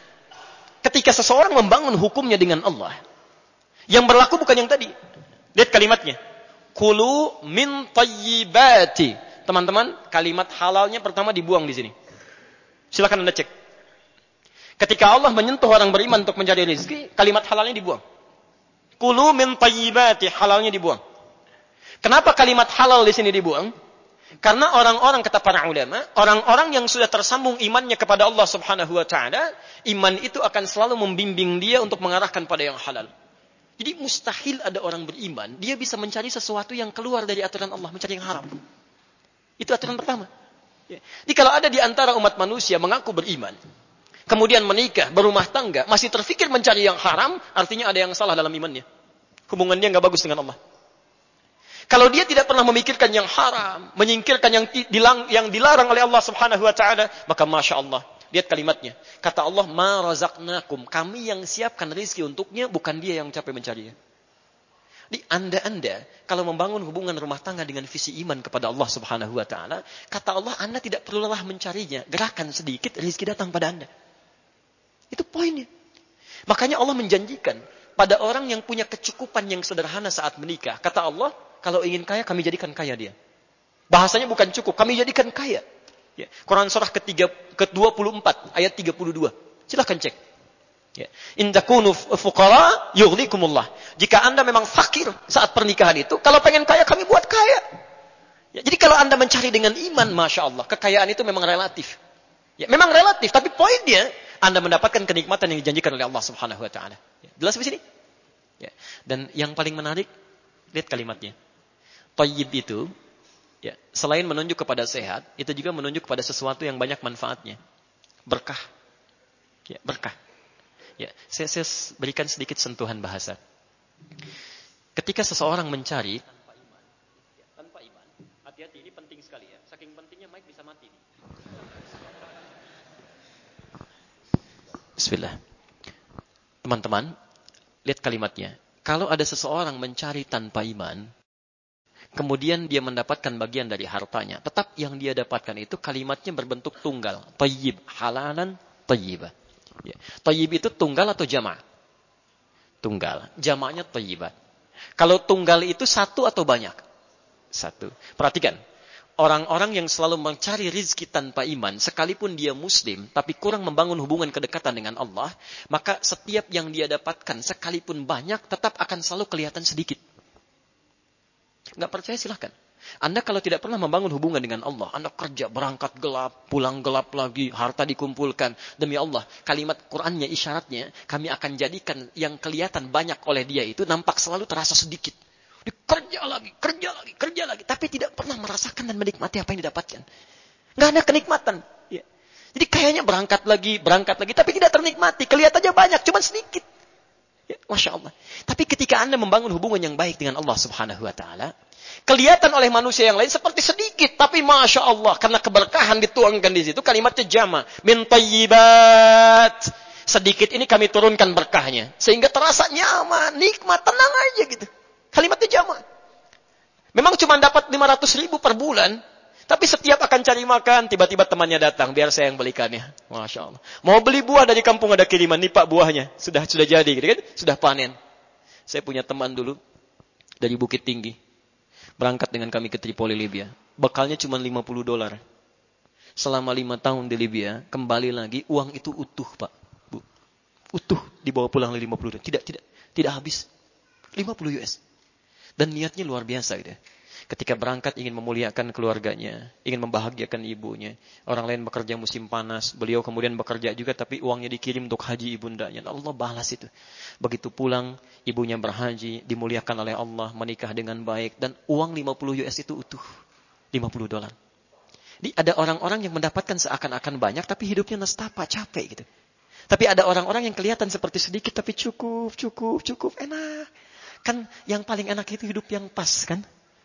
ketika seseorang membangun hukumnya dengan Allah, yang berlaku bukan yang tadi. Lihat kalimatnya. Kulu min tayyibati. Teman-teman, kalimat halalnya pertama dibuang di sini. Silakan Anda cek. Ketika Allah menyentuh orang beriman untuk mencari rezeki, kalimat halalnya dibuang. Kulu min tayyibati, halalnya dibuang. Kenapa kalimat halal di sini dibuang? Karena orang-orang, kata para ulama, orang-orang yang sudah tersambung imannya kepada Allah Subhanahu wa taala, iman itu akan selalu membimbing dia untuk mengarahkan pada yang halal. Jadi mustahil ada orang beriman, dia bisa mencari sesuatu yang keluar dari aturan Allah, mencari yang haram. Itu aturan pertama. Jadi kalau ada di antara umat manusia mengaku beriman, kemudian menikah, berumah tangga, masih terfikir mencari yang haram, artinya ada yang salah dalam imannya. Hubungan dia nggak bagus dengan Allah. Kalau dia tidak pernah memikirkan yang haram, menyingkirkan yang dilang, yang dilarang oleh Allah Subhanahu wa taala, maka Masya Allah, lihat kalimatnya. Kata Allah, ma razaqnakum, kami yang siapkan rezeki untuknya, bukan dia yang capek mencarinya. Di Anda-anda, kalau membangun hubungan rumah tangga dengan visi iman kepada Allah Subhanahu wa taala, kata Allah, Anda tidak perlu lelah mencarinya, gerakan sedikit, rezeki datang pada Anda. Itu poinnya. Makanya Allah menjanjikan pada orang yang punya kecukupan yang sederhana saat menikah. Kata Allah, kalau ingin kaya, kami jadikan kaya dia. Bahasanya bukan cukup, kami jadikan kaya. Ya. Quran surah ketiga, ke dua puluh empat, ayat tiga puluh dua. Silahkan cek. Ya. In takunu fuqara yughnikumullah. Jika Anda memang fakir saat pernikahan itu, kalau pengen kaya kami buat kaya. Ya, jadi kalau Anda mencari dengan iman, Masya Allah, kekayaan itu memang relatif. Ya, memang relatif, tapi poinnya Anda mendapatkan kenikmatan yang dijanjikan oleh Allah Subhanahu wa taala. Ya, jelas di sini? Ya. Dan yang paling menarik, lihat kalimatnya. Thayyib itu, ya, selain menunjuk kepada sehat, itu juga menunjuk kepada sesuatu yang banyak manfaatnya. Berkah. Ya, berkah. Ya, saya, saya berikan sedikit sentuhan bahasa. Ketika seseorang mencari tanpa iman, ya, tanpa iman, hati-hati, ini penting sekali ya. Saking pentingnya mic bisa mati. Bismillah. Teman-teman, lihat kalimatnya. Kalau ada seseorang mencari tanpa iman, kemudian dia mendapatkan bagian dari hartanya, tetap yang dia dapatkan itu kalimatnya berbentuk tunggal. Thayyib, halalan, thayyibah. Ya. Thayyib itu tunggal atau jama'? Tunggal. Jama'nya thayyibat. Kalau tunggal itu satu atau banyak? Satu. Perhatikan. Orang-orang yang selalu mencari rizki tanpa iman, sekalipun dia muslim, tapi kurang membangun hubungan kedekatan dengan Allah, maka setiap yang dia dapatkan, sekalipun banyak, tetap akan selalu kelihatan sedikit. Nggak percaya silahkan. Anda kalau tidak pernah membangun hubungan dengan Allah, Anda kerja, berangkat gelap, pulang gelap lagi, harta dikumpulkan. Demi Allah, kalimat Qur'annya, isyaratnya, kami akan jadikan yang kelihatan banyak oleh dia itu, nampak selalu terasa sedikit. Dia kerja lagi, kerja lagi, kerja lagi. Tapi tidak pernah merasakan dan menikmati apa yang didapatkan. Nggak ada kenikmatan. Ya. Jadi kayaknya berangkat lagi, berangkat lagi, tapi tidak ternikmati. Kelihatannya banyak, cuma sedikit. Ya, Masya Allah. Tapi ketika Anda membangun hubungan yang baik dengan Allah Subhanahu wa ta'ala, kelihatan oleh manusia yang lain seperti sedikit, tapi Masya Allah, karena keberkahan dituangkan di situ, kalimatnya jama, min thayyibat. Sedikit ini kami turunkan berkahnya, sehingga terasa nyaman, nikmat, tenang aja gitu. Kalimatnya jama. Memang cuma dapat lima ratus ribu per bulan, tapi setiap akan cari makan, tiba-tiba temannya datang, biar saya yang belikannya. Masya Allah. Mau beli buah dari kampung ada kiriman, nih Pak buahnya, sudah sudah jadi, gitu kan? Sudah panen. Saya punya teman dulu dari Bukit Tinggi. Berangkat dengan kami ke Tripoli, Libya. Bekalnya cuma lima puluh dolar. Selama lima tahun di Libya, kembali lagi, uang itu utuh, Pak. Bu. Utuh, dibawa pulang lima puluh dolar. Tidak, tidak, tidak habis. lima puluh US. Dan niatnya luar biasa gitu. Ketika berangkat ingin memuliakan keluarganya, ingin membahagiakan ibunya. Orang lain bekerja musim panas, beliau kemudian bekerja juga, tapi uangnya dikirim untuk haji ibundanya. Allah balas itu. Begitu pulang, ibunya berhaji, dimuliakan oleh Allah, menikah dengan baik, dan uang lima puluh US itu utuh. lima puluh dolar. Jadi ada orang-orang yang mendapatkan seakan-akan banyak, tapi hidupnya nestapa, capek gitu. Tapi ada orang-orang yang kelihatan seperti sedikit, tapi cukup, cukup, cukup, enak. Kan yang paling enak itu hidup yang pas kan.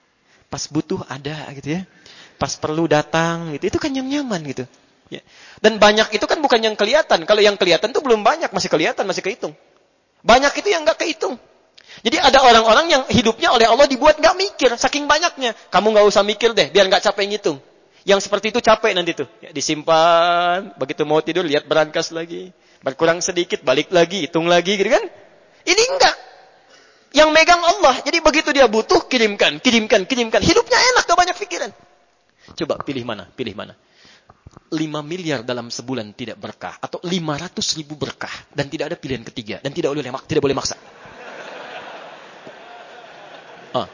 Pas butuh ada gitu ya. Pas perlu datang gitu. Itu kan yang nyaman gitu. Ya. Dan banyak itu kan bukan yang kelihatan. Kalau yang kelihatan itu belum banyak. Masih kelihatan, masih kehitung. Banyak itu yang gak kehitung. Jadi ada orang-orang yang hidupnya oleh Allah dibuat gak mikir. Saking banyaknya. Kamu gak usah mikir deh. Biar gak capek ngitung. Yang seperti itu capek nanti tuh. Ya, disimpan. Begitu mau tidur lihat berangkas lagi. Berkurang sedikit. Balik lagi. Hitung lagi gitu kan. Ini enggak. Yang megang Allah. Jadi begitu dia butuh, kirimkan, kirimkan, kirimkan. Hidupnya enak, gak banyak pikiran. Coba pilih mana, pilih mana. lima miliar dalam sebulan tidak berkah. Atau lima ratus ribu berkah. Dan tidak ada pilihan ketiga. Dan tidak boleh, tidak boleh maksa. Ah.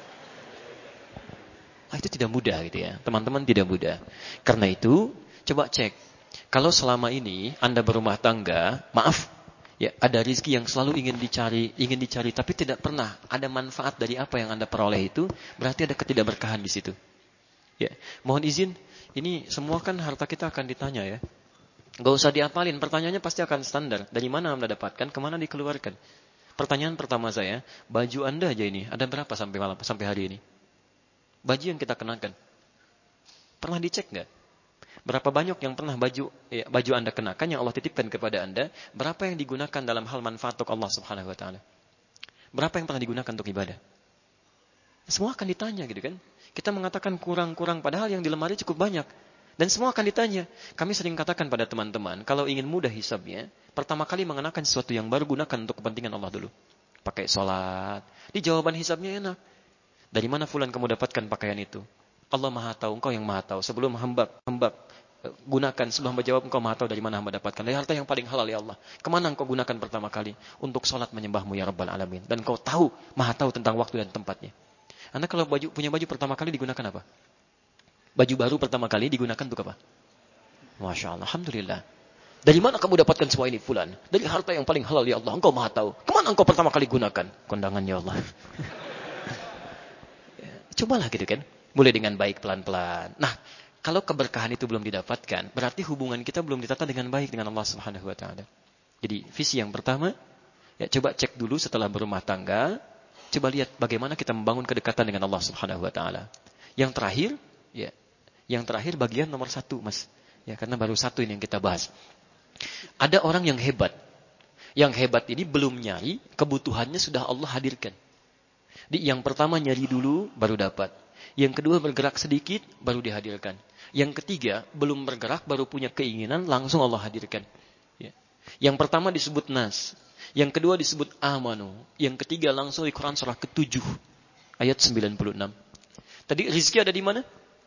ah, itu tidak mudah gitu ya. Teman-teman tidak mudah. Karena itu, coba cek. Kalau selama ini Anda berumah tangga, maaf. Ya, ada rizki yang selalu ingin dicari, ingin dicari, tapi tidak pernah ada manfaat dari apa yang Anda peroleh itu, berarti ada ketidakberkahan di situ. Ya, mohon izin, ini semua kan harta kita akan ditanya ya. Gak usah diapalin, pertanyaannya pasti akan standar. Dari mana Anda dapatkan, kemana dikeluarkan? Pertanyaan pertama saya, baju Anda aja ini, ada berapa sampai malam, sampai hari ini? Baju yang kita kenakan. Pernah dicek nggak? Berapa banyak yang pernah baju ya, baju Anda kenakan yang Allah titipkan kepada Anda, berapa yang digunakan dalam hal manfaat untuk Allah Subhanahu wa taala? Berapa yang pernah digunakan untuk ibadah? Semua akan ditanya gitu kan. Kita mengatakan kurang-kurang padahal yang di lemari cukup banyak. Dan semua akan ditanya. Kami sering katakan pada teman-teman, kalau ingin mudah hisabnya, pertama kali mengenakan sesuatu yang baru gunakan untuk kepentingan Allah dulu. Pakai sholat. Di jawaban hisabnya enak. Dari mana fulan kamu dapatkan pakaian itu? Allah Maha tahu, engkau yang Maha tahu. Sebelum hamba hamba gunakan? Sebelum hamba jawab, engkau maha tahu dari mana hamba dapatkan. Dari harta yang paling halal ya Allah. Kemana engkau gunakan pertama kali? Untuk sholat menyembahmu ya Rabbal Alamin. Dan engkau tahu, maha tahu tentang waktu dan tempatnya. Anda kalau baju, punya baju pertama kali digunakan apa? Baju baru pertama kali digunakan untuk apa? Masya Allah, Alhamdulillah. Dari mana kamu dapatkan semua ini fulan? Dari harta yang paling halal ya Allah. Engkau maha tahu. Kemana engkau pertama kali gunakan? Kondangan ya Allah. Ya, cobalah gitu kan. Mulai dengan baik pelan-pelan. Nah, kalau keberkahan itu belum didapatkan, berarti hubungan kita belum ditata dengan baik dengan Allah Subhanahu wa taala. Jadi, visi yang pertama, ya coba cek dulu setelah berumah tangga, coba lihat bagaimana kita membangun kedekatan dengan Allah Subhanahu wa taala. Yang terakhir, ya, yang terakhir bagian nomor satu, Mas. Ya, karena baru satu ini yang kita bahas. Ada orang yang hebat. Yang hebat ini belum nyari, kebutuhannya sudah Allah hadirkan. Di yang pertama nyari dulu, baru dapat. Yang kedua bergerak sedikit, baru dihadirkan. Yang ketiga, belum bergerak, baru punya keinginan, langsung Allah hadirkan. Ya. Yang pertama disebut nas. Yang kedua disebut amanu. Yang ketiga langsung di Quran surah ketujuh. Ayat sembilan puluh enam. Tadi rizki ada di mana?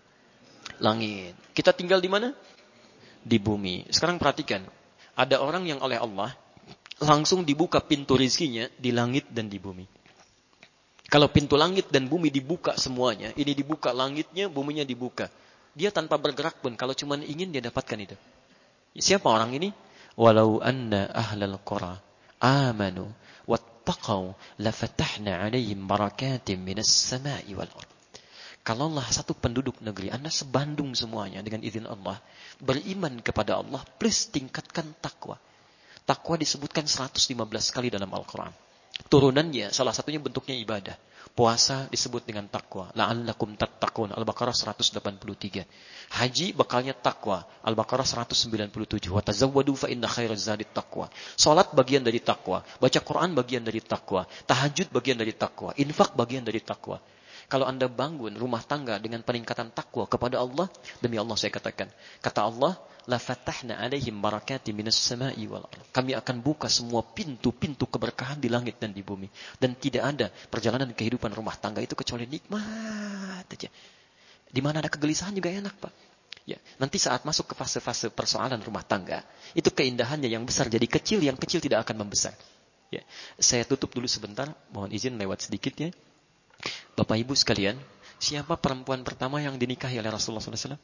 Langit. Kita tinggal di mana? Di bumi. Sekarang perhatikan. Ada orang yang oleh Allah langsung dibuka pintu rizkinya di langit dan di bumi. Kalau pintu langit dan bumi dibuka semuanya, ini dibuka langitnya, buminya dibuka. Dia tanpa bergerak pun, kalau cuma ingin dia dapatkan itu. Siapa orang ini? Walau anna ahlal qura amanu wattaqau lafatahna alaihim barakatim minas sama'i wal ardh. Kalaulah satu penduduk negeri, Anda sebandung semuanya dengan izin Allah, beriman kepada Allah, plus tingkatkan takwa. Takwa disebutkan seratus lima belas kali dalam Al-Quran. Turunannya, salah satunya bentuknya ibadah. Puasa disebut dengan takwa. La'allakum tattaqun. Al-Baqarah seratus delapan puluh tiga. Haji bekalnya takwa. Al-Baqarah seratus sembilan puluh tujuh. Wa tazawwadu fa inna khairaz zadi taqwa. Salat bagian dari takwa. Baca Quran bagian dari takwa. Tahajud bagian dari takwa. Infak bagian dari takwa. Kalau Anda bangun rumah tangga dengan peningkatan takwa kepada Allah, demi Allah saya katakan, kata Allah, la fatahna alaihim barakatim minas sama'i wal ardh. Kami akan buka semua pintu-pintu keberkahan di langit dan di bumi, dan tidak ada perjalanan kehidupan rumah tangga itu kecuali nikmat aja. Di mana ada kegelisahan juga enak, Pak. Ya, nanti saat masuk ke fase-fase persoalan rumah tangga, itu keindahannya yang besar jadi kecil, yang kecil tidak akan membesar. Ya, saya tutup dulu sebentar, mohon izin lewat sedikit ya. Bapak Ibu sekalian, siapa perempuan pertama yang dinikahi oleh Rasulullah shallallahu alaihi wasallam?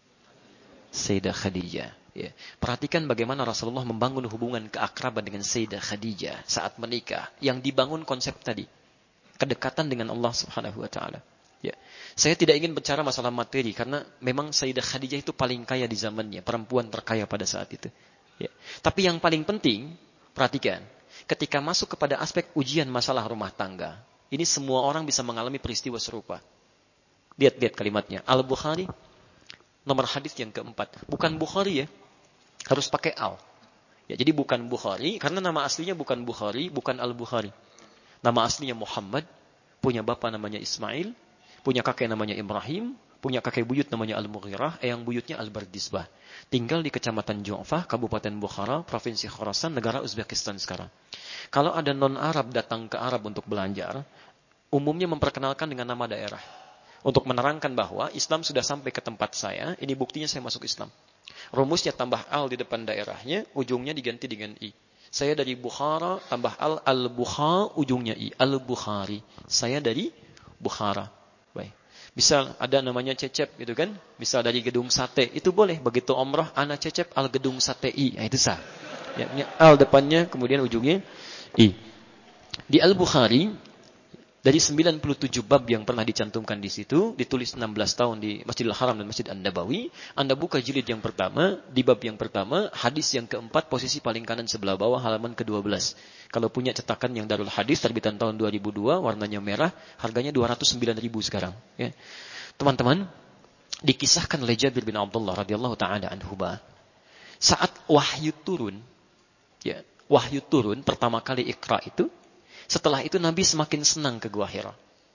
Sayyidah Khadijah. Ya. Perhatikan bagaimana Rasulullah membangun hubungan keakraban dengan Sayyidah Khadijah saat menikah. Yang dibangun konsep tadi, kedekatan dengan Allah Subhanahu Wa Taala. Ya. Saya tidak ingin bicara masalah materi karena memang Sayyidah Khadijah itu paling kaya di zamannya, perempuan terkaya pada saat itu. Ya. Tapi yang paling penting, perhatikan, ketika masuk kepada aspek ujian masalah rumah tangga. Ini semua orang bisa mengalami peristiwa serupa. Lihat-lihat kalimatnya. Al-Bukhari, nomor hadis yang keempat. Bukan Bukhari ya. Harus pakai al. Ya, jadi bukan Bukhari, karena nama aslinya bukan Bukhari, bukan Al-Bukhari. Nama aslinya Muhammad, punya bapak namanya Ismail, punya kakek namanya Ibrahim, punya kakek buyut namanya Al-Mughirah, eyang buyutnya Al-Bardisbah. Tinggal di Kecamatan Ju'fah, Kabupaten Bukhara, Provinsi Khorasan, negara Uzbekistan sekarang. Kalau ada non-Arab datang ke Arab untuk belajar, umumnya memperkenalkan dengan nama daerah. Untuk menerangkan bahwa Islam sudah sampai ke tempat saya, ini buktinya saya masuk Islam. Rumusnya tambah al di depan daerahnya, ujungnya diganti dengan i. Saya dari Bukhara, tambah al, al-Bukha, ujungnya i. Al-Bukhari. Saya dari Bukhara. Baik. Bisa ada namanya Cecep gitu kan. Bisa dari Gedung Sate. Itu boleh. Begitu umrah, ana Cecep al Gedung Sate i. Nah, itu sah. Ya, al depannya, kemudian ujungnya i. Di Al-Bukhari, dari sembilan puluh tujuh bab yang pernah dicantumkan di situ, ditulis enam belas tahun di Masjidil Haram dan Masjid An-Nabawi. Anda buka jilid yang pertama, di bab yang pertama, hadis yang keempat, posisi paling kanan sebelah bawah, halaman ke dua belas. Kalau punya cetakan yang Darul Hadis, terbitan tahun dua ribu dua, warnanya merah, harganya dua ratus sembilan ribu sekarang. Ya. Teman-teman, dikisahkan oleh Jabir bin Abdullah radhiyallahu ta'ala anhuma, saat wahyu turun, ya, wahyu turun, pertama kali Iqra itu, setelah itu Nabi semakin senang ke Gua Hira.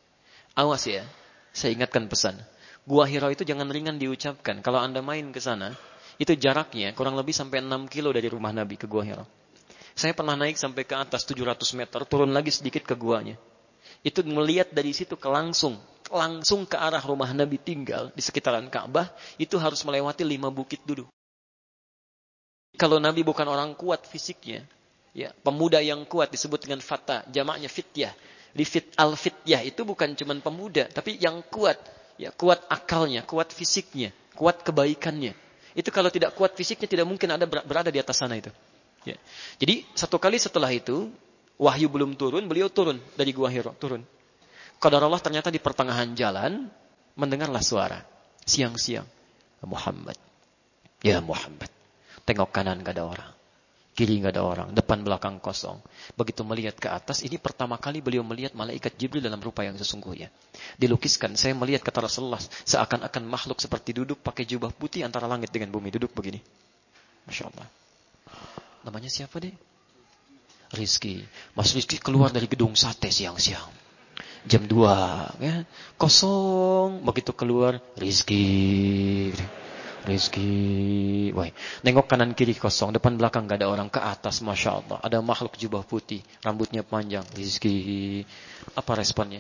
Awas ya, saya ingatkan pesan. Gua Hira itu jangan ringan diucapkan. Kalau Anda main ke sana, itu jaraknya kurang lebih sampai enam kilo dari rumah Nabi ke Gua Hira. Saya pernah naik sampai ke atas tujuh ratus meter, turun lagi sedikit ke guanya. Itu melihat dari situ ke langsung langsung ke arah rumah Nabi tinggal di sekitaran Ka'bah, itu harus melewati lima bukit dulu. Kalau Nabi bukan orang kuat fisiknya, ya, pemuda yang kuat disebut dengan fata, jamaknya fityah. Di fit al-fityah itu bukan cuma pemuda, tapi yang kuat, ya, kuat akalnya, kuat fisiknya, kuat kebaikannya. Itu kalau tidak kuat fisiknya tidak mungkin ada berada di atas sana itu. Ya. Jadi satu kali setelah itu, wahyu belum turun, beliau turun dari Gua Hira, turun. Qadarullah ternyata di pertengahan jalan mendengarlah suara siang-siang, Muhammad, ya Muhammad. Tengok kanan gak ada orang, kiri gak ada orang, depan belakang kosong. Begitu melihat ke atas, ini pertama kali beliau melihat malaikat Jibril dalam rupa yang sesungguhnya. Dilukiskan, saya melihat kata Rasulullah, seakan-akan makhluk seperti duduk pakai jubah putih antara langit dengan bumi, duduk begini. Masya Allah. Namanya siapa deh? Rizki. Mas Rizki keluar dari gedung sate siang-siang. Jam dua, ya, kosong. Begitu keluar, Rizki. Rizki, wah, nengok kanan kiri kosong, depan belakang gak ada orang, ke atas, masya Allah, ada makhluk jubah putih, rambutnya panjang, Rizki, apa responnya?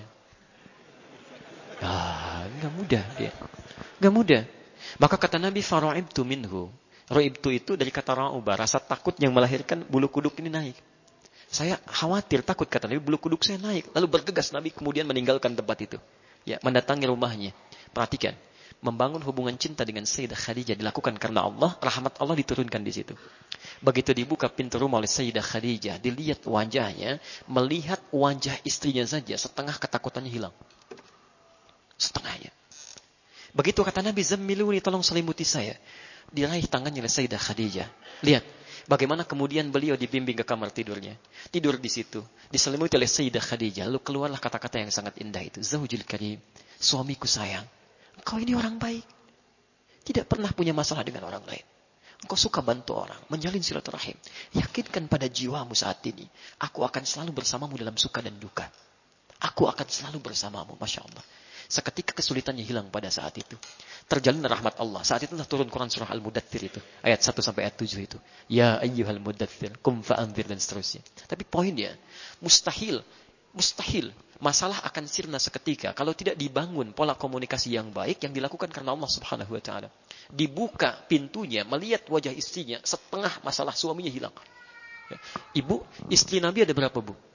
Ah, nggak mudah dia, nggak mudah. Maka kata Nabi, faraibtu minhu, raibtu itu dari kata rauba, rasa takut yang melahirkan bulu kuduk ini naik. Saya khawatir, takut kata Nabi, bulu kuduk saya naik. Lalu bergegas Nabi kemudian meninggalkan tempat itu, ya, mendatangi rumahnya. Perhatikan. Membangun hubungan cinta dengan Sayyidah Khadijah dilakukan karena Allah, rahmat Allah diturunkan di situ. Begitu dibuka pintu rumah oleh Sayyidah Khadijah, dilihat wajahnya, melihat wajah istrinya saja, setengah ketakutannya hilang. Setengahnya. Begitu kata Nabi, zammiluni, tolong selimuti saya. Diraih tangannya oleh Sayyidah Khadijah. Lihat, bagaimana kemudian beliau dibimbing ke kamar tidurnya. Tidur di situ, diselimuti oleh Sayyidah Khadijah. Lalu keluarlah kata-kata yang sangat indah itu. Zaujil karim, suamiku sayang. Engkau ini orang baik. Tidak pernah punya masalah dengan orang lain. Engkau suka bantu orang, menjalin silaturahim. Yakinkan pada jiwamu saat ini, aku akan selalu bersamamu dalam suka dan duka. Aku akan selalu bersamamu, Masya Allah. Seketika kesulitannya hilang pada saat itu. Terjalin rahmat Allah. Saat itulah turun Quran surah Al-Mudaththir itu. Ayat satu sampai ayat tujuh itu. Ya ayyuhal mudaththir, kum fa'anzir, dan seterusnya. Tapi poinnya, mustahil, mustahil. Masalah akan sirna seketika kalau tidak dibangun pola komunikasi yang baik yang dilakukan karena Allah Subhanahu wa taala. Dibuka pintunya, melihat wajah istrinya, setengah masalah suaminya hilang. Ibu, istri Nabi ada berapa, Bu?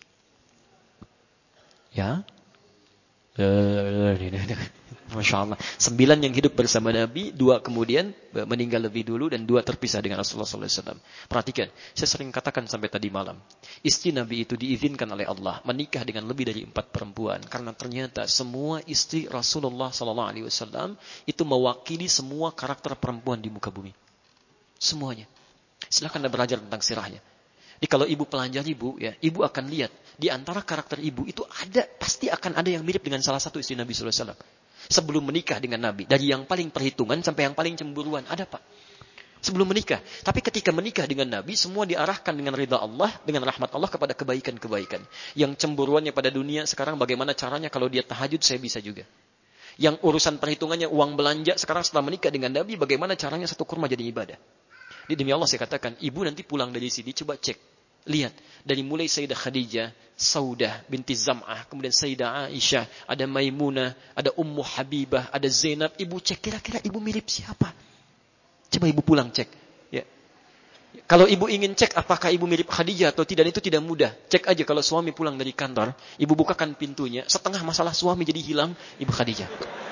Ya? Masya Allah. Sembilan yang hidup bersama Nabi, dua kemudian meninggal lebih dulu, dan dua terpisah dengan Rasulullah sallallahu alaihi wasallam. Perhatikan, saya sering katakan sampai tadi malam, istri Nabi itu diizinkan oleh Allah menikah dengan lebih dari empat perempuan, karena ternyata semua istri Rasulullah sallallahu alaihi wasallam itu mewakili semua karakter perempuan di muka bumi. Semuanya. Silahkan Anda belajar tentang sirahnya. Jadi kalau ibu pelajari, ibu, ya, ibu akan lihat di antara karakter ibu itu ada, pasti akan ada yang mirip dengan salah satu istri Nabi sallallahu alaihi wasallam. Sebelum menikah dengan Nabi, dari yang paling perhitungan sampai yang paling cemburuan, ada Pak. Sebelum menikah, tapi ketika menikah dengan Nabi, semua diarahkan dengan ridha Allah, dengan rahmat Allah kepada kebaikan-kebaikan. Yang cemburuannya pada dunia, sekarang bagaimana caranya kalau dia tahajud, saya bisa juga. Yang urusan perhitungannya uang belanja, sekarang setelah menikah dengan Nabi, bagaimana caranya satu kurma jadi ibadah. Jadi demi Allah saya katakan, ibu nanti pulang dari sini, coba cek. Lihat, dari mulai Sayyidah Khadijah, Saudah binti Zam'ah, kemudian Sayyidah Aisyah, ada Maimunah, ada Ummu Habibah, ada Zainab. Ibu cek kira-kira ibu mirip siapa? Coba ibu pulang cek. Ya. Kalau ibu ingin cek apakah ibu mirip Khadijah atau tidak, itu tidak mudah. Cek aja kalau suami pulang dari kantor, ibu bukakan pintunya, setengah masalah suami jadi hilang, ibu Khadijah.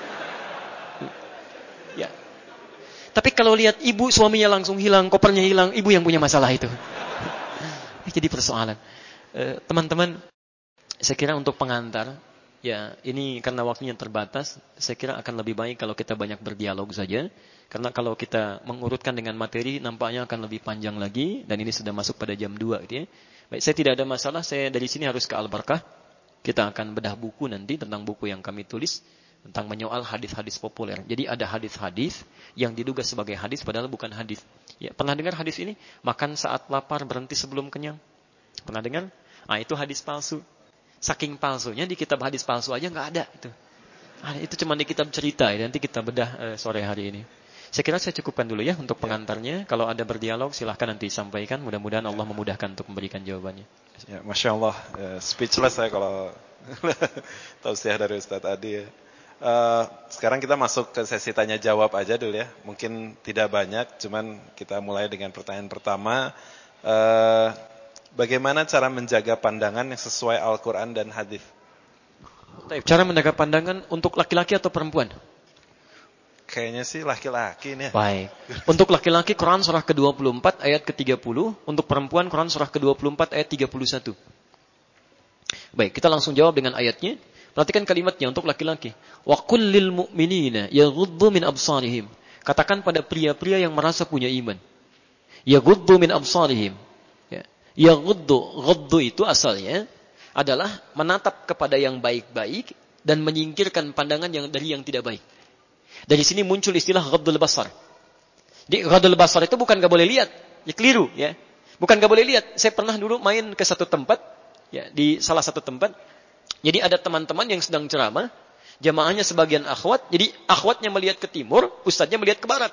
Ya. Tapi kalau lihat ibu, suaminya langsung hilang, kopernya hilang, ibu yang punya masalah itu. Jadi persoalan. E, teman-teman, saya kira untuk pengantar, ya ini karena waktunya terbatas, saya kira akan lebih baik kalau kita banyak berdialog saja. Karena kalau kita mengurutkan dengan materi, nampaknya akan lebih panjang lagi, dan ini sudah masuk pada jam dua. Gitu ya. Baik, saya tidak ada masalah, saya dari sini harus ke Al-Barkah. Kita akan bedah buku nanti tentang buku yang kami tulis, tentang menyoal hadis-hadis populer. Jadi ada hadis-hadis yang diduga sebagai hadis, padahal bukan hadis. Ya, pernah dengar hadis ini? Makan saat lapar, berhenti sebelum kenyang. Pernah dengar? Ah, itu hadis palsu. Saking palsunya di kitab hadis palsu aja nggak ada itu. Ah, itu cuma di kitab cerita. Ya. Nanti kita bedah eh, sore hari ini. Saya kira saya cukupkan dulu ya untuk pengantarnya. Kalau ada berdialog silahkan nanti sampaikan. Mudah-mudahan Allah memudahkan untuk memberikan jawabannya. Ya, Masya Allah, uh, speechless saya kalau Tausiah dari Ustadz Adi ya. Uh, sekarang kita masuk ke sesi tanya jawab aja dulu ya. Mungkin tidak banyak, cuman kita mulai dengan pertanyaan pertama. Uh, bagaimana cara menjaga pandangan yang sesuai Al-Quran dan hadis? Cara menjaga pandangan untuk laki-laki atau perempuan? Kayaknya sih laki-laki nih. Baik. Untuk laki-laki Quran surah ke dua puluh empat ayat ke tiga puluh. Untuk perempuan Quran surah ke dua puluh empat ayat tiga puluh satu. Baik, kita langsung jawab dengan ayatnya. Perhatikan kalimatnya untuk laki-laki. Wa qul lil mu'minina yaghuddu min absarihim. Katakan pada pria-pria yang merasa punya iman. Yaghuddu min absarihim. Ya. Yaghuddu, ghaddu itu asalnya adalah menatap kepada yang baik-baik dan menyingkirkan pandangan yang dari yang tidak baik. Dari sini muncul istilah ghaddul basar. Di ghaddul basar itu bukan enggak boleh lihat, ya keliru ya. Bukan enggak boleh lihat. Saya pernah dulu main ke satu tempat, ya, di salah satu tempat. Jadi ada teman-teman yang sedang ceramah, jamaahnya sebagian akhwat, jadi akhwatnya melihat ke timur, ustadznya melihat ke barat.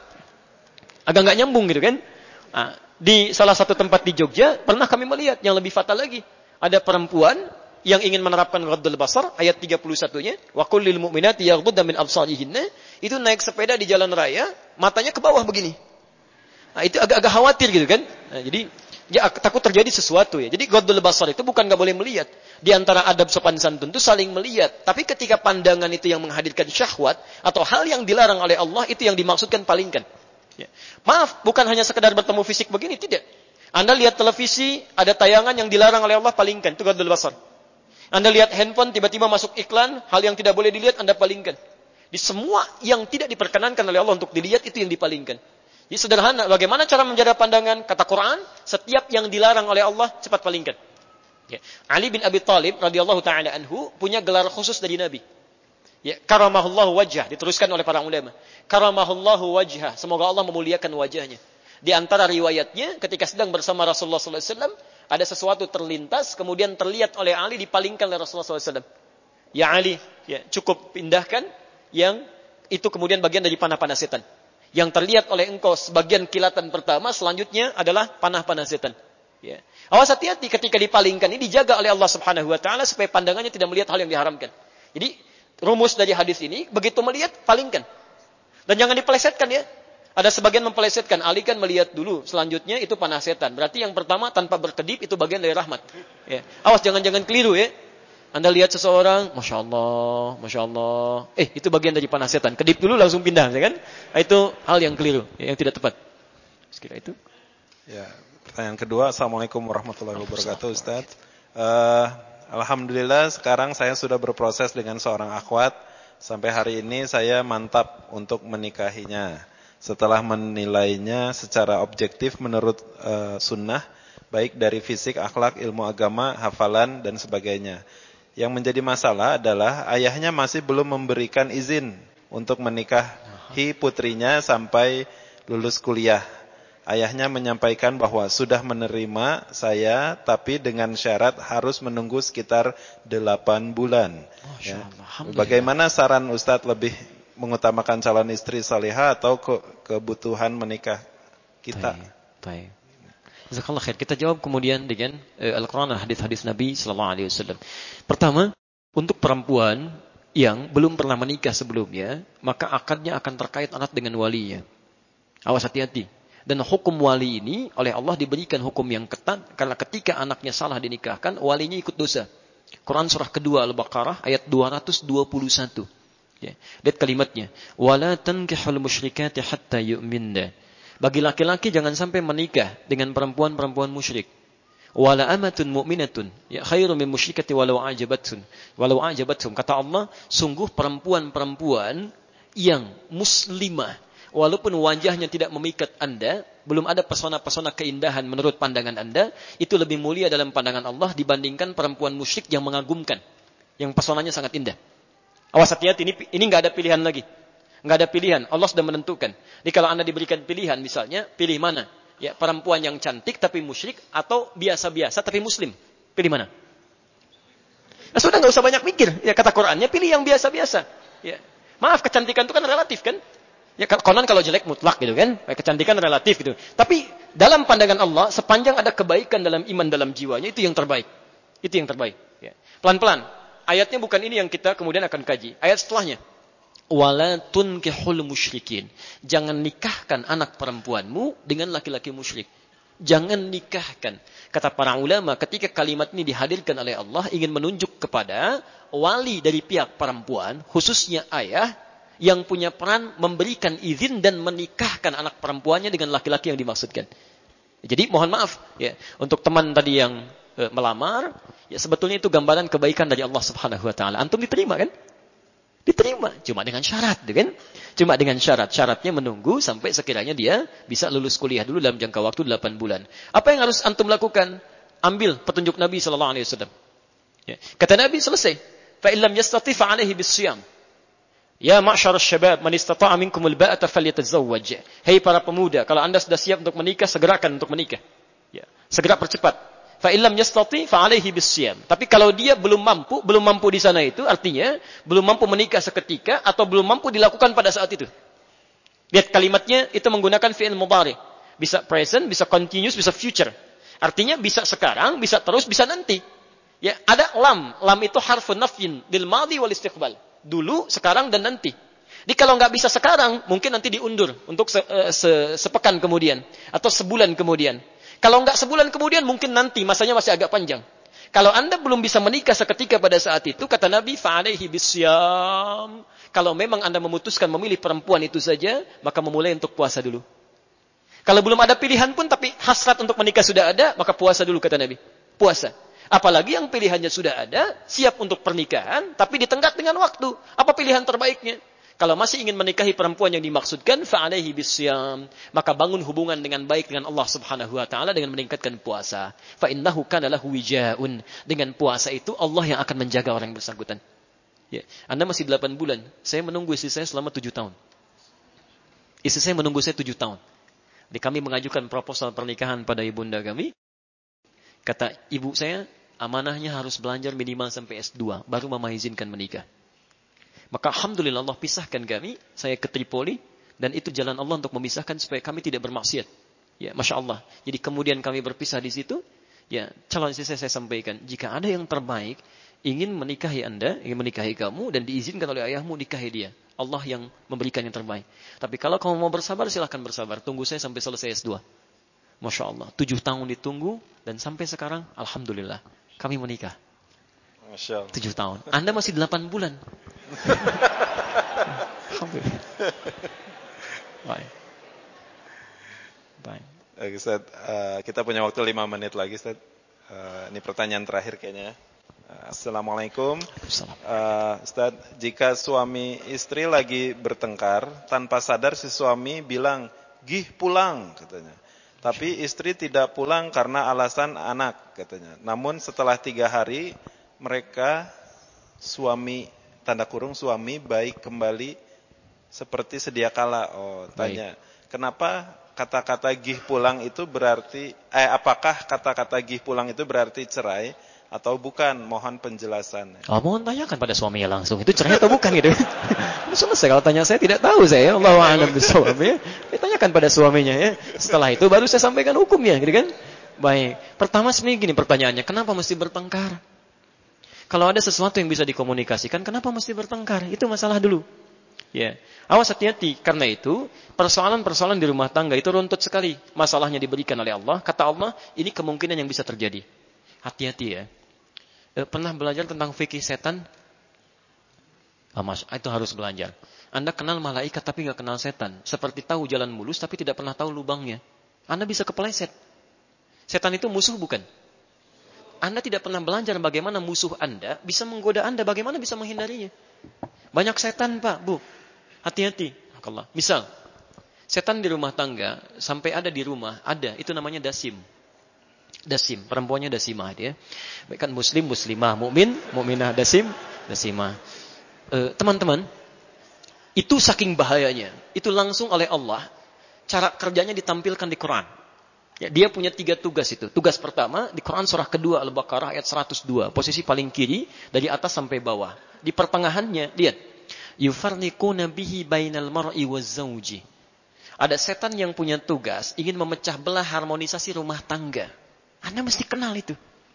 Agak enggak nyambung gitu kan? Nah, di salah satu tempat di Jogja pernah kami melihat yang lebih fatal lagi. Ada perempuan yang ingin menerapkan ghaddul basar, ayat tiga puluh satunya, wa qul lil mu'minati yaghdudna min absarihinna, itu naik sepeda di jalan raya, matanya ke bawah begini. Nah, itu agak-agak khawatir gitu kan? Nah, jadi ya takut terjadi sesuatu ya. Jadi ghaddul basar itu bukan enggak boleh melihat. Di antara adab sopan santun itu saling melihat. Tapi ketika pandangan itu yang menghadirkan syahwat atau hal yang dilarang oleh Allah, itu yang dimaksudkan palingkan. Ya. Maaf, bukan hanya sekedar bertemu fisik begini, tidak. Anda lihat televisi, ada tayangan yang dilarang oleh Allah, palingkan. Itu ghaddul basar. Anda lihat handphone, tiba-tiba masuk iklan, hal yang tidak boleh dilihat, Anda palingkan. Di semua yang tidak diperkenankan oleh Allah untuk dilihat, itu yang dipalingkan. Jadi sederhana, bagaimana cara menjaga pandangan? Kata Quran, setiap yang dilarang oleh Allah, cepat palingkan. Ya. Ali bin Abi Thalib radhiyallahu taala anhu punya gelar khusus dari Nabi. Ya, karamahullahu wajhah, diteruskan oleh para ulama. Karamahullahu wajhah, semoga Allah memuliakan wajahnya. Di antara riwayatnya ketika sedang bersama Rasulullah sallallahu alaihi wasallam, ada sesuatu terlintas kemudian terlihat oleh Ali, dipalingkan oleh Rasulullah sallallahu alaihi wasallam. Ya Ali, ya, cukup pindahkan yang itu kemudian bagian dari panah-panah setan. Yang terlihat oleh engkau sebagian kilatan pertama, selanjutnya adalah panah-panah setan. Ya. Awas hati-hati ketika dipalingkan, ini dijaga oleh Allah Subhanahu wa taala supaya pandangannya tidak melihat hal yang diharamkan. Jadi rumus dari hadis ini, begitu melihat palingkan. Dan jangan dipelesetkan ya. Ada sebagian mempelesetkan, Ali kan melihat dulu, selanjutnya itu panah setan. Berarti yang pertama tanpa berkedip itu bagian dari rahmat. Ya. Awas jangan-jangan keliru ya. Anda lihat seseorang, Masya Allah, Masya Allah. Eh, itu bagian dari panah setan. Kedip dulu langsung pindah, ya kan? Itu hal yang keliru, ya, yang tidak tepat. Sekira itu. Ya, pertanyaan kedua. Assalamualaikum warahmatullahi wabarakatuh, Ustaz. Uh, Alhamdulillah sekarang saya sudah berproses dengan seorang akhwat. Sampai hari ini saya mantap untuk menikahinya. Setelah menilainya secara objektif menurut uh, sunnah, baik dari fisik, akhlak, ilmu agama, hafalan, dan sebagainya. Yang menjadi masalah adalah ayahnya masih belum memberikan izin untuk menikahi putrinya sampai lulus kuliah. Ayahnya menyampaikan bahwa sudah menerima saya, tapi dengan syarat harus menunggu sekitar delapan bulan. Ya. Bagaimana saran Ustadz, lebih mengutamakan calon istri salihah atau ke kebutuhan menikah kita? Baik. Jazakallah khair. Kita jawab kemudian dengan uh, Al-Quran dan hadis-hadis Nabi sallallahu alaihi wasallam. Pertama, untuk perempuan yang belum pernah menikah sebelumnya, maka akadnya akan terkait anak dengan walinya. Awas hati-hati. Dan hukum wali ini oleh Allah diberikan hukum yang ketat, karena ketika anaknya salah dinikahkan, walinya ikut dosa. Quran surah kedua Al-Baqarah ayat dua ratus dua puluh satu. Ya. Lihat kalimatnya. Wala tankihul musyrikati hatta yu'minna. Bagi laki-laki jangan sampai menikah dengan perempuan-perempuan musyrik. Wala amatun mu'minatun ya khairum min musyrikati walau ajabatun. Walau ajabatum. Kata Allah, sungguh perempuan-perempuan yang muslimah, walaupun wajahnya tidak memikat Anda, belum ada pesona-pesona keindahan menurut pandangan Anda, itu lebih mulia dalam pandangan Allah dibandingkan perempuan musyrik yang mengagumkan, yang pesonanya sangat indah. Awas hati-hati, ini ini enggak ada pilihan lagi. Enggak ada pilihan, Allah sudah menentukan. Jadi kalau Anda diberikan pilihan misalnya, pilih mana? Ya, perempuan yang cantik tapi musyrik atau biasa-biasa tapi muslim. Pilih mana? Nah, sudah enggak usah banyak mikir. Ya, kata Qur'annya pilih yang biasa-biasa. Ya. Maaf, kecantikan itu kan relatif kan? Ya, konon kalau jelek mutlak gitu kan? Kecantikan relatif gitu. Tapi dalam pandangan Allah, sepanjang ada kebaikan dalam iman dalam jiwanya, itu yang terbaik. Itu yang terbaik. Ya. Pelan-pelan. ayatnya bukan ini yang kita kemudian akan kaji. Ayat setelahnya. Wala tunkihul musyrikin. Jangan nikahkan anak perempuanmu dengan laki-laki musyrik. Jangan nikahkan. Kata para ulama, ketika kalimat ini dihadirkan oleh Allah, ingin menunjuk kepada wali dari pihak perempuan, khususnya ayah, yang punya peran memberikan izin dan menikahkan anak perempuannya dengan laki-laki yang dimaksudkan. Jadi mohon maaf ya untuk teman tadi yang e, melamar, ya sebetulnya itu gambaran kebaikan dari Allah Subhanahu wa taala. Antum diterima kan? Diterima, cuma dengan syarat, kan? Cuma dengan syarat. Syaratnya menunggu sampai sekiranya dia bisa lulus kuliah dulu dalam jangka waktu delapan bulan. Apa yang harus antum lakukan? Ambil petunjuk Nabi sallallahu alaihi wasallam. Ya. Kata Nabi selesai. Fa illam yastati fa alaihi bisyam. Ya ma'syarasy syabab, man istata'a minkumul ba'ata falyatazawwaj. Hei para pemuda, kalau Anda sudah siap untuk menikah, segerakan untuk menikah. Ya, segera percepat. Fa illam yastati fa alaihi bisyam. Tapi kalau dia belum mampu, belum mampu di sana itu artinya belum mampu menikah seketika atau belum mampu dilakukan pada saat itu. Lihat kalimatnya itu menggunakan fi'il mudhari. Bisa present, bisa continuous, bisa future. Artinya bisa sekarang, bisa terus, bisa nanti. Ya, ada lam. Lam itu harfun nafyin lil madhi wal istiqbal. Dulu, sekarang, dan nanti. Jadi kalau nggak bisa sekarang, mungkin nanti diundur untuk se, se, sepekan kemudian atau sebulan kemudian. Kalau nggak sebulan kemudian, mungkin nanti masanya masih agak panjang. Kalau Anda belum bisa menikah seketika pada saat itu, kata Nabi, fa'alaihi bisyam. Kalau memang Anda memutuskan memilih perempuan itu saja, maka memulai untuk puasa dulu. Kalau belum ada pilihan pun, tapi hasrat untuk menikah sudah ada, maka puasa dulu, kata Nabi. Puasa. Apalagi yang pilihannya sudah ada, siap untuk pernikahan, tapi ditenggat dengan waktu. Apa pilihan terbaiknya? Kalau masih ingin menikahi perempuan yang dimaksudkan, fa'alaihi bisyam. Maka bangun hubungan dengan baik dengan Allah Subhanahu wa taala dengan meningkatkan puasa. Fa innahu kana lahu wijaun. Dengan puasa itu Allah yang akan menjaga orang yang bersangkutan. Ya, Anda masih delapan bulan. Saya menunggu istri saya selama tujuh tahun. Istri saya menunggu saya tujuh tahun. Jadi kami mengajukan proposal pernikahan pada ibunda kami. Kata ibu saya, amanahnya harus belajar minimal sampai S dua, baru mama izinkan menikah. Maka alhamdulillah Allah pisahkan kami, saya ke Tripoli, dan itu jalan Allah untuk memisahkan supaya kami tidak bermaksiat. Ya, Masya Allah. Jadi kemudian kami berpisah di situ, ya calon istri saya, saya sampaikan, jika ada yang terbaik, ingin menikahi Anda, ingin menikahi kamu, dan diizinkan oleh ayahmu, nikahi dia. Allah yang memberikan yang terbaik. Tapi kalau kamu mau bersabar, silahkan bersabar. Tunggu saya sampai selesai S dua. Masya Allah. Tujuh tahun ditunggu, dan sampai sekarang, alhamdulillah, kami menikah. Masya Allah. Tujuh tahun. Anda masih delapan bulan. Alhamdulillah. Baik. Baik. Oke, Ustaz, uh, kita punya waktu lima menit lagi, Ustaz. Uh, ini pertanyaan terakhir kayaknya. Uh, Assalamualaikum. Uh, Ustaz, jika suami istri lagi bertengkar, tanpa sadar si suami bilang, "Gih pulang," katanya. Tapi istri tidak pulang karena alasan anak, katanya. Namun setelah tiga hari, mereka suami tanda kurung suami baik kembali seperti sedia kala. Oh, tanya, baik. Kenapa kata-kata gih pulang itu berarti eh apakah kata-kata gih pulang itu berarti cerai atau bukan? Mohon penjelasan. Oh, mohon tanyakan pada suaminya langsung. Itu cerai atau bukan gitu. Selesai kalau tanya saya tidak tahu saya. Allahu a'lam bishawab ya. Ditanyakan pada suaminya ya. Setelah itu baru saya sampaikan hukumnya gitu kan. Baik. Pertama sebenarnya gini pertanyaannya, kenapa mesti bertengkar? Kalau ada sesuatu yang bisa dikomunikasikan, kenapa mesti bertengkar? Itu masalah dulu. Ya, awas hati-hati. Karena itu, persoalan-persoalan di rumah tangga itu runtut sekali. Masalahnya diberikan oleh Allah. Kata Allah, ini kemungkinan yang bisa terjadi. Hati-hati ya. E, pernah belajar tentang fikih setan? Oh, mas, itu harus belajar. Anda kenal malaikat tapi nggak kenal setan. Seperti tahu jalan mulus tapi tidak pernah tahu lubangnya. Anda bisa kepleset. Setan itu musuh bukan? Anda tidak pernah belajar bagaimana musuh Anda bisa menggoda Anda, bagaimana bisa menghindarinya. Banyak setan, Pak, Bu. Hati-hati. Misal, setan di rumah tangga, sampai ada di rumah, ada, itu namanya dasim. Dasim, perempuannya dasimah dia. Baik kan muslim, muslimah, mukmin, mukminah, dasim, dasimah. E, teman-teman, itu saking bahayanya. Itu langsung oleh Allah, cara kerjanya ditampilkan di Quran. Ya, dia punya tiga tugas itu. Tugas pertama, di Quran surah kedua Al-Baqarah ayat seratus dua. Posisi paling kiri, dari atas sampai bawah. Di pertengahannya, lihat. Yufarniquna bihi bainal mar'i wazzauji. Ada setan yang punya tugas, ingin memecah belah harmonisasi rumah tangga. Anda mesti kenal itu.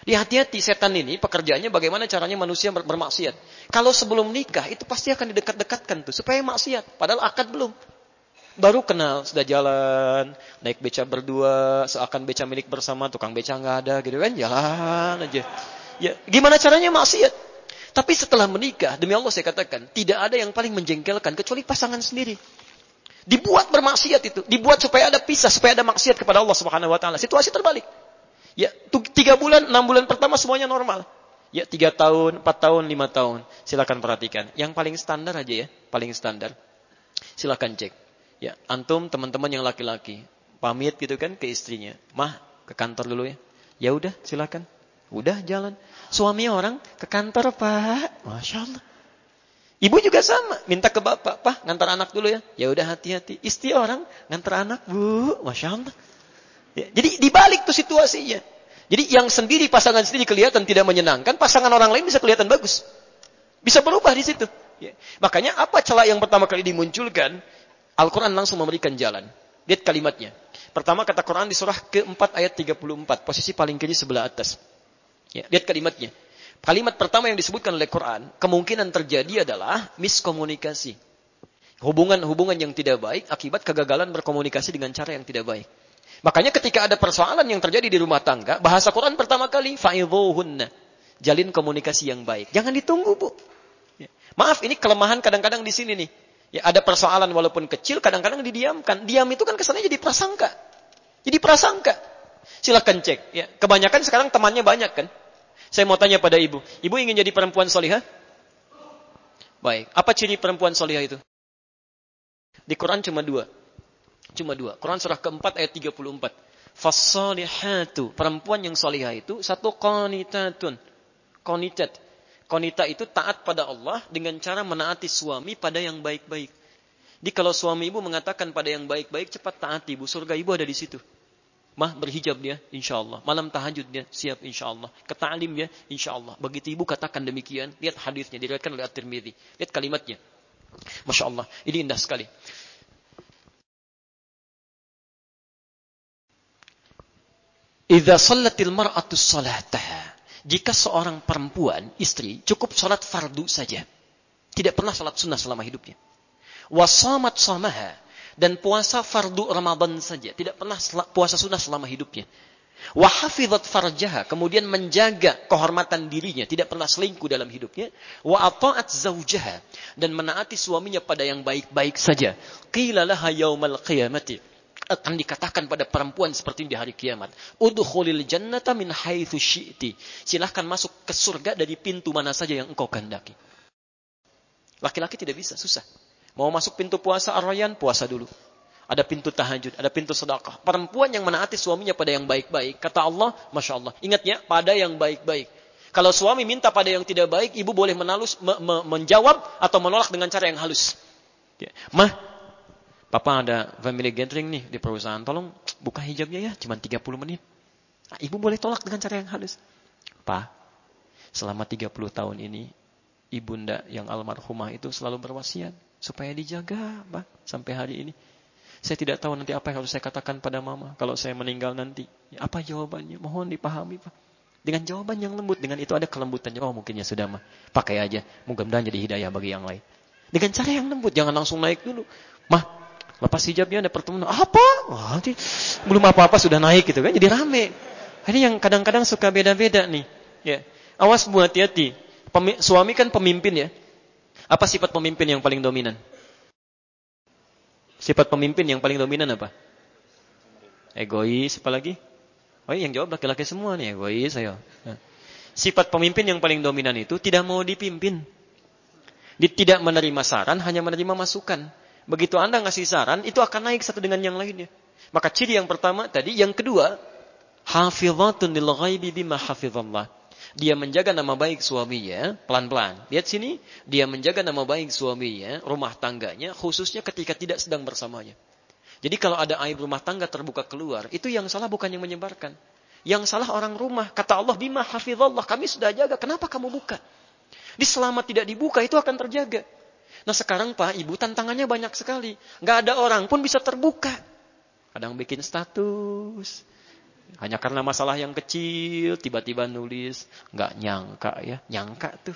Dia hati-hati, setan ini pekerjaannya bagaimana caranya manusia ber- bermaksiat. Kalau sebelum nikah itu pasti akan didekat-dekatkan tuh supaya maksiat, padahal akad belum. Baru kenal, sudah jalan, naik beca berdua, seakan beca milik bersama, tukang beca nggak ada gitu kan, jalan aja. Ya, gimana caranya maksiat? Tapi setelah menikah, demi Allah saya katakan, tidak ada yang paling menjengkelkan kecuali pasangan sendiri. Dibuat bermaksiat itu, dibuat supaya ada pisah, supaya ada maksiat kepada Allah Subhanahu wa taala. Situasi terbalik. Ya, tiga bulan, enam bulan pertama semuanya normal. Ya, tiga tahun, empat tahun, lima tahun. Silakan perhatikan. Yang paling standar aja ya, paling standar. Silakan cek. Ya, antum teman-teman yang laki-laki pamit gitu kan ke istrinya, mah ke kantor dulu ya. Ya udah, silakan. Udah jalan. Suami orang ke kantor pak, masya Allah. Ibu juga sama, minta ke bapak, pak ngantar anak dulu ya. Ya udah hati-hati. Istri orang ngantar anak bu, masya Allah. Ya, jadi dibalik tuh situasinya. Jadi yang sendiri pasangan sendiri kelihatan tidak menyenangkan, pasangan orang lain bisa kelihatan bagus, bisa berubah di situ. Ya. Makanya apa celah yang pertama kali dimunculkan? Al-Quran langsung memberikan jalan. Lihat kalimatnya. Pertama kata Quran di surah keempat ayat tiga puluh empat, posisi paling kiri sebelah atas. Ya, lihat kalimatnya. Kalimat pertama yang disebutkan oleh Quran, kemungkinan terjadi adalah miskomunikasi. Hubungan-hubungan yang tidak baik akibat kegagalan berkomunikasi dengan cara yang tidak baik. Makanya ketika ada persoalan yang terjadi di rumah tangga, bahasa Quran pertama kali, fa'idhuhunna. Jalin komunikasi yang baik. Jangan ditunggu, Bu. Ya. Maaf, ini kelemahan kadang-kadang di sini nih. Ya, ada persoalan walaupun kecil, kadang-kadang didiamkan. Diam itu kan kesannya jadi prasangka. Jadi prasangka. Silakan cek. Ya. Kebanyakan sekarang temannya banyak kan. Saya mau tanya pada ibu. Ibu ingin jadi perempuan solihah? Baik. Apa ciri perempuan solihah itu? Di Quran cuma dua. Cuma dua. Quran surah keempat ayat tiga puluh empat. Fassalihatu. Perempuan yang solihah itu satu qanitatun. Qanitat. Qanita itu taat pada Allah dengan cara menaati suami pada yang baik-baik. Jadi kalau suami ibu mengatakan pada yang baik-baik, cepat taati ibu. Surga ibu ada di situ. Mah berhijab dia, insya Allah. Malam tahajud dia, siap insya Allah. Keta'lim dia, insya Allah. Begitu ibu katakan demikian, lihat hadisnya, diriwayatkan oleh At-Tirmidzi. Lihat kalimatnya. Masya Allah, ini indah sekali. Idza shallatil mar'atu shalataha. Jika seorang perempuan, istri, cukup salat fardu saja. Tidak pernah salat sunnah selama hidupnya. Wa shamat shamaha. Dan puasa fardu Ramadan saja. Tidak pernah puasa sunnah selama hidupnya. Wa hafizat farjaha. Kemudian menjaga kehormatan dirinya. Tidak pernah selingkuh dalam hidupnya. Wa ata'at zawjaha. Dan menaati suaminya pada yang baik-baik saja. Qila laha yaumal qiyamati. Akan dikatakan pada perempuan seperti ini di hari kiamat. Udkhulil jannata min haitsu syi'ti. Silahkan masuk ke surga dari pintu mana saja yang engkau kehendaki. Laki-laki tidak bisa, susah. Mau masuk pintu puasa Ar-Rayyan, puasa dulu. Ada pintu tahajud, ada pintu sedekah. Perempuan yang menaati suaminya pada yang baik-baik. Kata Allah, Masya Allah. Ingat ya, pada yang baik-baik. Kalau suami minta pada yang tidak baik, ibu boleh menalus, me, me, menjawab atau menolak dengan cara yang halus. Ya. Mah, Papa ada family gathering nih di perusahaan. Tolong buka hijabnya ya, cuma tiga puluh menit. Nah, ibu boleh tolak dengan cara yang halus. Pa, selama tiga puluh tahun ini, ibunda yang almarhumah itu selalu berwasiat supaya dijaga, Pak, sampai hari ini. Saya tidak tahu nanti apa yang harus saya katakan pada mama kalau saya meninggal nanti. Apa jawabannya? Mohon dipahami, Pak. Dengan jawaban yang lembut, dengan itu ada kelembutannya. Oh, mungkin ya sudah, mah. Pakai aja. Mudah-mudahan jadi hidayah bagi yang lain. Dengan cara yang lembut, jangan langsung naik dulu. Mah, lepas hijabnya ada pertemuan. Apa? Wah, nanti belum apa-apa sudah naik gitu kan. Jadi rame. Ini yang kadang-kadang suka beda-beda nih. Ya. Awas Bu, hati-hati. Pemi- suami kan pemimpin ya. Apa sifat pemimpin yang paling dominan? Sifat pemimpin yang paling dominan apa? Egois, apa lagi? Oh, yang jawab laki-laki semua nih, egois ayo. Nah. Sifat pemimpin yang paling dominan itu tidak mau dipimpin. Dia tidak menerima saran, hanya menerima masukan. Begitu Anda ngasih saran, itu akan naik satu dengan yang lainnya. Maka ciri yang pertama tadi, yang kedua, hafizatun lil ghaibi bima hafizallah. Dia menjaga nama baik suaminya, pelan-pelan. Lihat sini, dia menjaga nama baik suaminya, rumah tangganya, khususnya ketika tidak sedang bersamanya. Jadi kalau ada aib rumah tangga terbuka keluar, itu yang salah bukan yang menyebarkan. Yang salah orang rumah. Kata Allah, bima hafizallah, kami sudah jaga, kenapa kamu buka? Di selama tidak dibuka, itu akan terjaga. Nah sekarang Pak, Ibu, tantangannya banyak sekali. Nggak ada orang pun bisa terbuka. Kadang bikin status. Hanya karena masalah yang kecil, tiba-tiba nulis. Nggak nyangka ya. Nyangka tuh.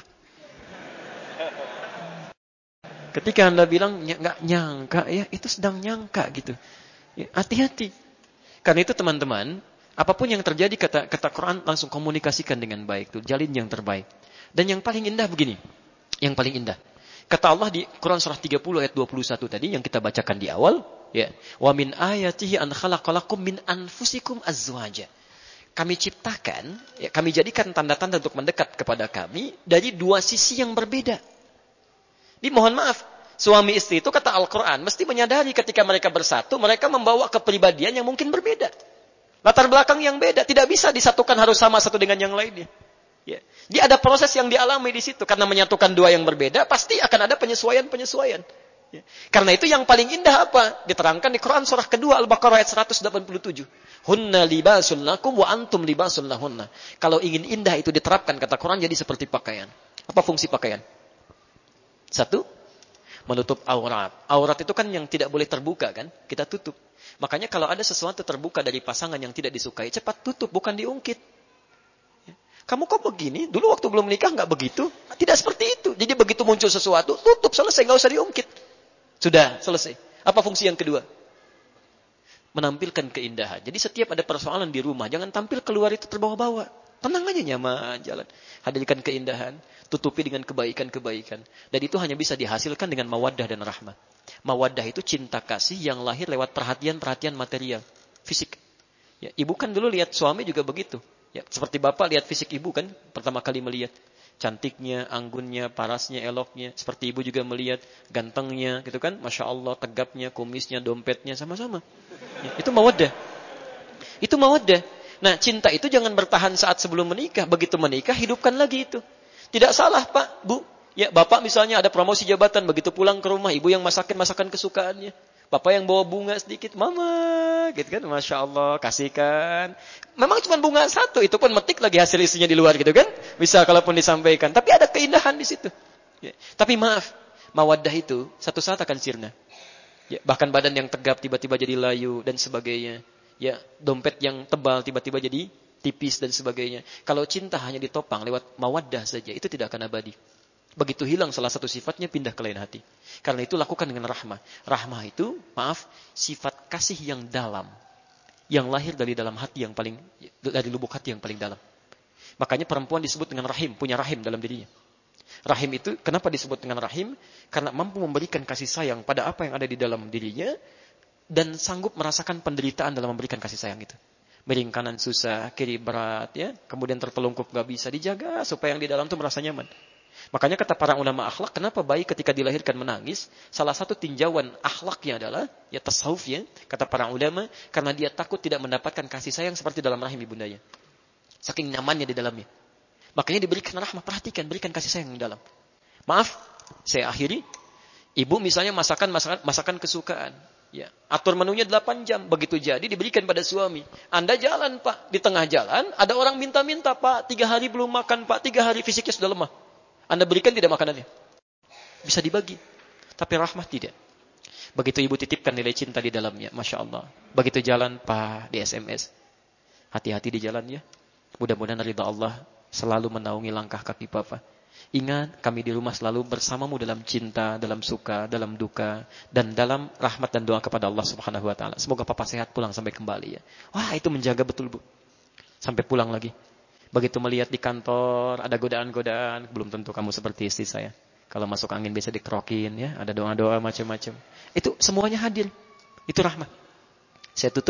Ketika Anda bilang nggak nyangka ya, itu sedang nyangka gitu. Ya, hati-hati. Karena itu teman-teman, apapun yang terjadi kata kata Quran langsung komunikasikan dengan baik tuh, jalin yang terbaik. Dan yang paling indah begini. Yang paling indah. Kata Allah di Quran surah tiga puluh ayat dua puluh satu tadi yang kita bacakan di awal, ya. Wa min ayatihi an khalaqalakum min anfusikum azwaja. Kami ciptakan, ya, kami jadikan tanda-tanda untuk mendekat kepada kami dari dua sisi yang berbeda. Di mohon maaf, suami istri itu kata Al-Quran mesti menyadari ketika mereka bersatu, mereka membawa kepribadian yang mungkin berbeda. Latar belakang yang beda, tidak bisa disatukan harus sama satu dengan yang lainnya. Ya. Dia ada proses yang dialami di situ. Karena menyatukan dua yang berbeda, pasti akan ada penyesuaian-penyesuaian. Ya. Karena itu yang paling indah apa? Diterangkan di Quran surah kedua Al-Baqarah ayat seratus delapan puluh tujuh. Hunna libasul lakum wa antum libasul lahunna. Kalau ingin indah itu diterapkan, kata Quran, jadi seperti pakaian. Apa fungsi pakaian? Satu, menutup aurat. Aurat itu kan yang tidak boleh terbuka kan? Kita tutup. Makanya kalau ada sesuatu terbuka dari pasangan yang tidak disukai, cepat tutup, bukan diungkit. Kamu kok begini? Dulu waktu belum menikah nggak begitu? Tidak seperti itu. Jadi begitu muncul sesuatu, tutup, selesai, nggak usah diungkit. Sudah, selesai. Apa fungsi yang kedua? Menampilkan keindahan. Jadi setiap ada persoalan di rumah, jangan tampil keluar itu terbawa-bawa. Tenang aja, nyaman jalan. Hadirkan keindahan, tutupi dengan kebaikan-kebaikan. Dan itu hanya bisa dihasilkan dengan mawaddah dan rahmah. Mawaddah itu cinta kasih yang lahir lewat perhatian-perhatian material, fisik. Ya, ibu kan dulu lihat suami juga begitu. Ya, seperti bapak lihat fisik ibu kan, pertama kali melihat cantiknya, anggunnya, parasnya, eloknya. Seperti ibu juga melihat gantengnya, gitu kan, masya Allah, tegapnya, kumisnya, dompetnya, sama-sama. Ya, itu mawaddah. Itu mawaddah. Nah, cinta itu jangan bertahan saat sebelum menikah. Begitu menikah, hidupkan lagi itu. Tidak salah, Pak, Bu. Ya, bapak misalnya ada promosi jabatan, begitu pulang ke rumah, ibu yang masakin masakan kesukaannya. Bapak yang bawa bunga sedikit, mama, gitu kan, masya Allah, kasihkan. Memang cuma bunga satu, itu pun metik lagi hasil isinya di luar, gitu kan. Bisa kalaupun disampaikan, tapi ada keindahan di situ. Ya. Tapi maaf, mawaddah itu satu saat akan sirna. Ya, bahkan badan yang tegap tiba-tiba jadi layu dan sebagainya. Ya, dompet yang tebal tiba-tiba jadi tipis dan sebagainya. Kalau cinta hanya ditopang lewat mawaddah saja, itu tidak akan abadi. Begitu hilang salah satu sifatnya, pindah ke lain hati. Karena itu lakukan dengan rahmah. Rahmah itu, maaf, sifat kasih yang dalam. Yang lahir dari dalam hati yang paling, dari lubuk hati yang paling dalam. Makanya perempuan disebut dengan rahim, punya rahim dalam dirinya. Rahim itu, kenapa disebut dengan rahim? Karena mampu memberikan kasih sayang pada apa yang ada di dalam dirinya, dan sanggup merasakan penderitaan dalam memberikan kasih sayang itu. Miring kanan susah, kiri berat, ya, kemudian terpelungkup gak bisa, dijaga supaya yang di dalam itu merasa nyaman. Makanya kata para ulama akhlak, kenapa bayi ketika dilahirkan menangis? Salah satu tinjauan akhlaknya adalah, ya tasawuf ya, kata para ulama, karena dia takut tidak mendapatkan kasih sayang seperti dalam rahim ibundanya. Saking nyamannya di dalamnya. Makanya diberikan rahmah, perhatikan, berikan kasih sayang di dalam. Maaf, saya akhiri. Ibu misalnya masakan masakan, masakan kesukaan. Ya, atur menunya delapan jam, begitu jadi diberikan pada suami. Anda jalan Pak, di tengah jalan ada orang minta-minta Pak, tiga hari belum makan Pak, tiga hari fisiknya sudah lemah. Anda berikan tidak makanannya? Bisa dibagi. Tapi rahmat tidak. Begitu ibu titipkan nilai cinta di dalamnya. Masya Allah. Begitu jalan, Pak, di S M S. Hati-hati di jalan ya. Mudah-mudahan ridha Allah selalu menaungi langkah kaki Papa. Ingat, kami di rumah selalu bersamamu dalam cinta, dalam suka, dalam duka, dan dalam rahmat dan doa kepada Allah Subhanahu Wa Taala. Semoga Papa sehat pulang sampai kembali ya. Wah, itu menjaga betul Bu. Sampai pulang lagi. Begitu melihat di kantor ada godaan-godaan, belum tentu kamu seperti istri saya. Kalau masuk angin bisa dikerokin ya, ada doa-doa macam-macam. Itu semuanya hadir. Itu rahmat. Saya tutup.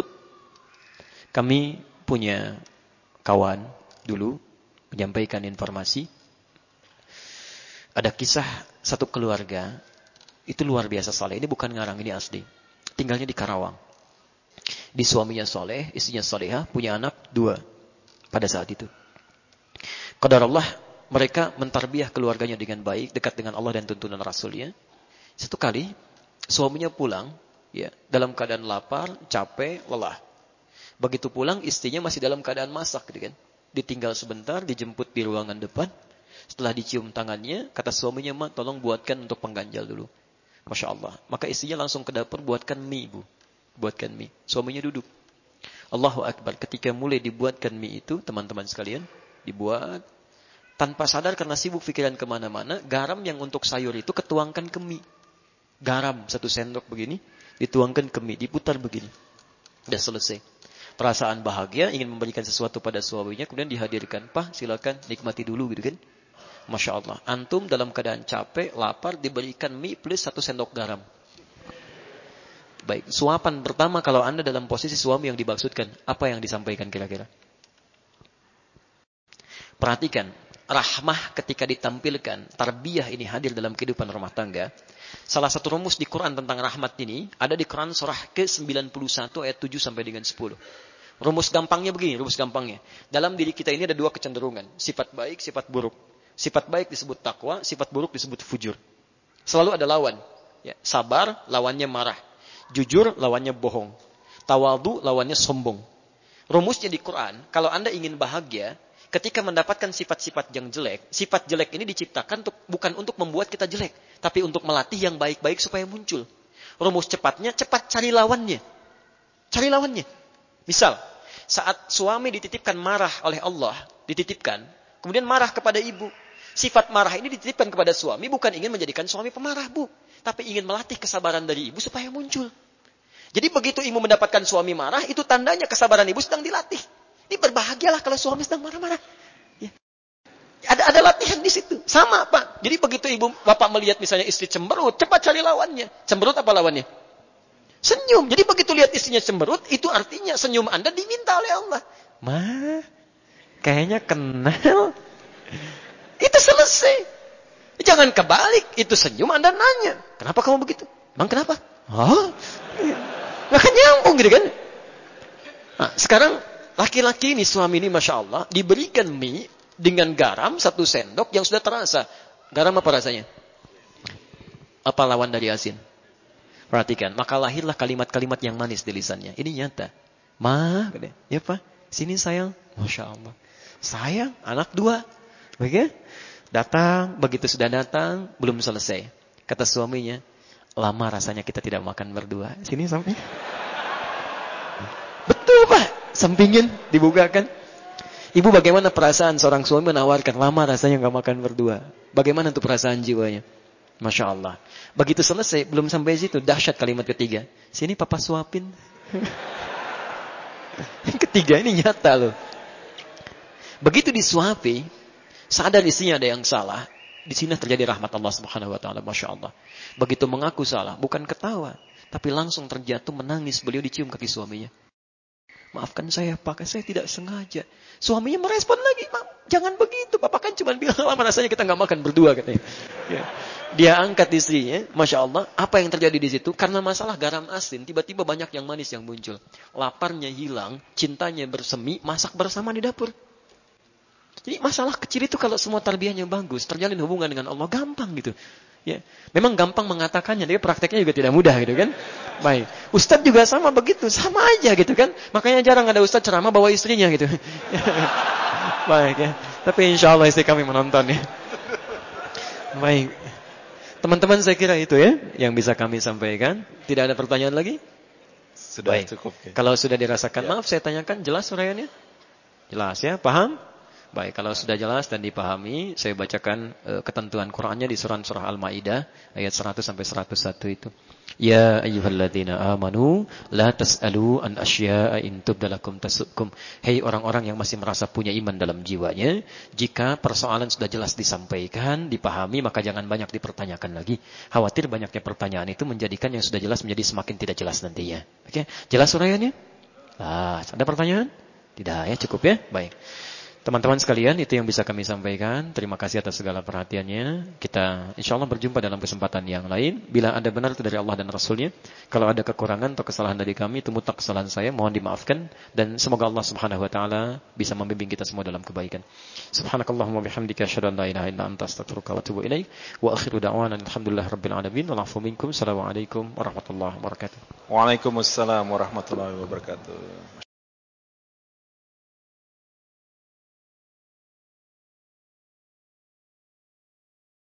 Kami punya kawan dulu menyampaikan informasi. Ada kisah satu keluarga, itu luar biasa saleh. Ini bukan ngarang, ini asli. Tinggalnya di Karawang. Di suaminya soleh, istrinya solehah, punya anak dua pada saat itu. Qadar Allah, mereka mentarbiah keluarganya dengan baik, dekat dengan Allah dan tuntunan Rasulnya. Satu kali, suaminya pulang, ya, dalam keadaan lapar, capek, lelah. Begitu pulang, istrinya masih dalam keadaan masak, gitu kan. Ditinggal sebentar, dijemput di ruangan depan. Setelah dicium tangannya, kata suaminya, "Ma, tolong buatkan untuk pengganjal dulu." Masya Allah. Maka istrinya langsung ke dapur buatkan mie, Bu. Buatkan mie. Suaminya duduk. Allahu Akbar. Ketika mulai dibuatkan mie itu, teman-teman sekalian, dibuat. Tanpa sadar karena sibuk pikiran kemana-mana, garam yang untuk sayur itu ketuangkan ke mie. Garam satu sendok begini, dituangkan ke mie, diputar begini. Sudah selesai. Perasaan bahagia, ingin memberikan sesuatu pada suaminya, kemudian dihadirkan. Pak, silakan nikmati dulu gitu kan. Masya Allah. Antum dalam keadaan capek, lapar, diberikan mie plus satu sendok garam. Baik, suapan pertama kalau Anda dalam posisi suami yang dimaksudkan, apa yang disampaikan kira-kira? Perhatikan, rahmah ketika ditampilkan, tarbiyah ini hadir dalam kehidupan rumah tangga. Salah satu rumus di Quran tentang rahmat ini, ada di Quran surah ke sembilan puluh satu ayat tujuh sampai dengan sepuluh. Rumus gampangnya begini, rumus gampangnya. Dalam diri kita ini ada dua kecenderungan, sifat baik, sifat buruk. Sifat baik disebut takwa, sifat buruk disebut fujur. Selalu ada lawan. Ya, sabar, lawannya marah. Jujur, lawannya bohong. Tawadhu, lawannya sombong. Rumusnya di Quran, kalau Anda ingin bahagia, ketika mendapatkan sifat-sifat yang jelek, sifat jelek ini diciptakan untuk, bukan untuk membuat kita jelek, tapi untuk melatih yang baik-baik supaya muncul. Rumus cepatnya, cepat cari lawannya. Cari lawannya. Misal, saat suami dititipkan marah oleh Allah, dititipkan, kemudian marah kepada ibu. Sifat marah ini dititipkan kepada suami, bukan ingin menjadikan suami pemarah, bu. Tapi ingin melatih kesabaran dari ibu supaya muncul. Jadi begitu ibu mendapatkan suami marah, itu tandanya kesabaran ibu sedang dilatih. Ini berbahagialah kalau suami sedang marah-marah. Ya. Ada ada latihan di situ. Sama, Pak. Jadi begitu ibu bapak melihat misalnya istri cemberut, cepat cari lawannya. Cemberut apa lawannya? Senyum. Jadi begitu lihat istrinya cemberut, itu artinya senyum Anda diminta oleh Allah. Ma, kayaknya kenal. Itu selesai. Jangan kebalik. Itu senyum Anda nanya. Kenapa kamu begitu? Emang kenapa? Hah? Nggak kan nyambung gitu kan? Nah, sekarang laki-laki ini, suami ini Masya Allah, diberikan mie dengan garam satu sendok yang sudah terasa. Garam apa rasanya? Apa lawan dari asin? Perhatikan, maka lahirlah kalimat-kalimat yang manis di lisannya. Ini nyata. Ma, ya Pak, sini sayang. Masya Allah. Sayang, anak dua. Oke? Datang, begitu sudah datang, belum selesai. Kata suaminya, lama rasanya kita tidak makan berdua. Sini sampai. Betul Pak. Sampingin, dibukakan. Ibu bagaimana perasaan seorang suami menawarkan, lama rasanya nggak makan berdua. Bagaimana tuh perasaan jiwanya? Masya Allah. Begitu selesai, belum sampai situ, dahsyat kalimat ketiga. Sini papa suapin. Yang ketiga ini nyata loh. Begitu disuapi, sadar istrinya ada yang salah. Di sini terjadi rahmat Allah Subhanahu Wa Taala. Masya Allah. Begitu mengaku salah, bukan ketawa, tapi langsung terjatuh menangis. Beliau dicium kaki suaminya. Maafkan saya, Pak, saya tidak sengaja. Suaminya merespon lagi, jangan begitu. Bapak kan cuma bilang, lama rasanya kita nggak makan berdua katanya. Ya. Dia angkat istrinya, Masya Allah. Apa yang terjadi di situ? Karena masalah garam asin, tiba-tiba banyak yang manis yang muncul. Laparnya hilang, cintanya bersemi, masak bersama di dapur. Jadi masalah kecil itu kalau semua tarbiyahnya bagus, terjalin hubungan dengan Allah, gampang gitu. Ya, memang gampang mengatakannya, tapi prakteknya juga tidak mudah gitu kan. Baik, Ustadz juga sama begitu, sama aja gitu kan. Makanya jarang ada Ustadz ceramah bawa istrinya gitu. Baik ya, tapi insya Allah istri kami menonton ya. Baik, teman-teman saya kira itu ya yang bisa kami sampaikan. Tidak ada pertanyaan lagi? Sudah Baik. cukup. Ya. Kalau sudah dirasakan, ya. Maaf saya tanyakan, jelas uraiannya? Jelas ya, paham? Baik, kalau sudah jelas dan dipahami, saya bacakan uh, ketentuan Qur'annya di surah surah Al-Maidah ayat seratus sampai seratus satu itu. Ya ayyuhalladzina amanu la tas'alu an asya'a in tubdalakum tasukkum. Hei orang-orang yang masih merasa punya iman dalam jiwanya, jika persoalan sudah jelas disampaikan, dipahami, maka jangan banyak dipertanyakan lagi. Khawatir banyaknya pertanyaan itu menjadikan yang sudah jelas menjadi semakin tidak jelas nantinya. Oke, jelas uraiannya? Ah, ada pertanyaan? Tidak ya, cukup ya. Baik. Teman-teman sekalian, itu yang bisa kami sampaikan. Terima kasih atas segala perhatiannya. Kita insya Allah berjumpa dalam kesempatan yang lain. Bila ada benar itu dari Allah dan Rasulnya. Kalau ada kekurangan atau kesalahan dari kami, itu mutlak kesalahan saya. Mohon dimaafkan. Dan semoga Allah Subhanahu Wa Taala bisa membimbing kita semua dalam kebaikan. Subhanakallahumma bihamdika asyhadu an la ilaha illa anta astaghfiruka wa atubu ilaik. Wa akhiru da'wana alhamdulillahi rabbil alamin. Wal 'afwu minkum. Assalamualaikum warahmatullahi wabarakatuh. Waalaikumsalam warahmatullahi wabarakatuh.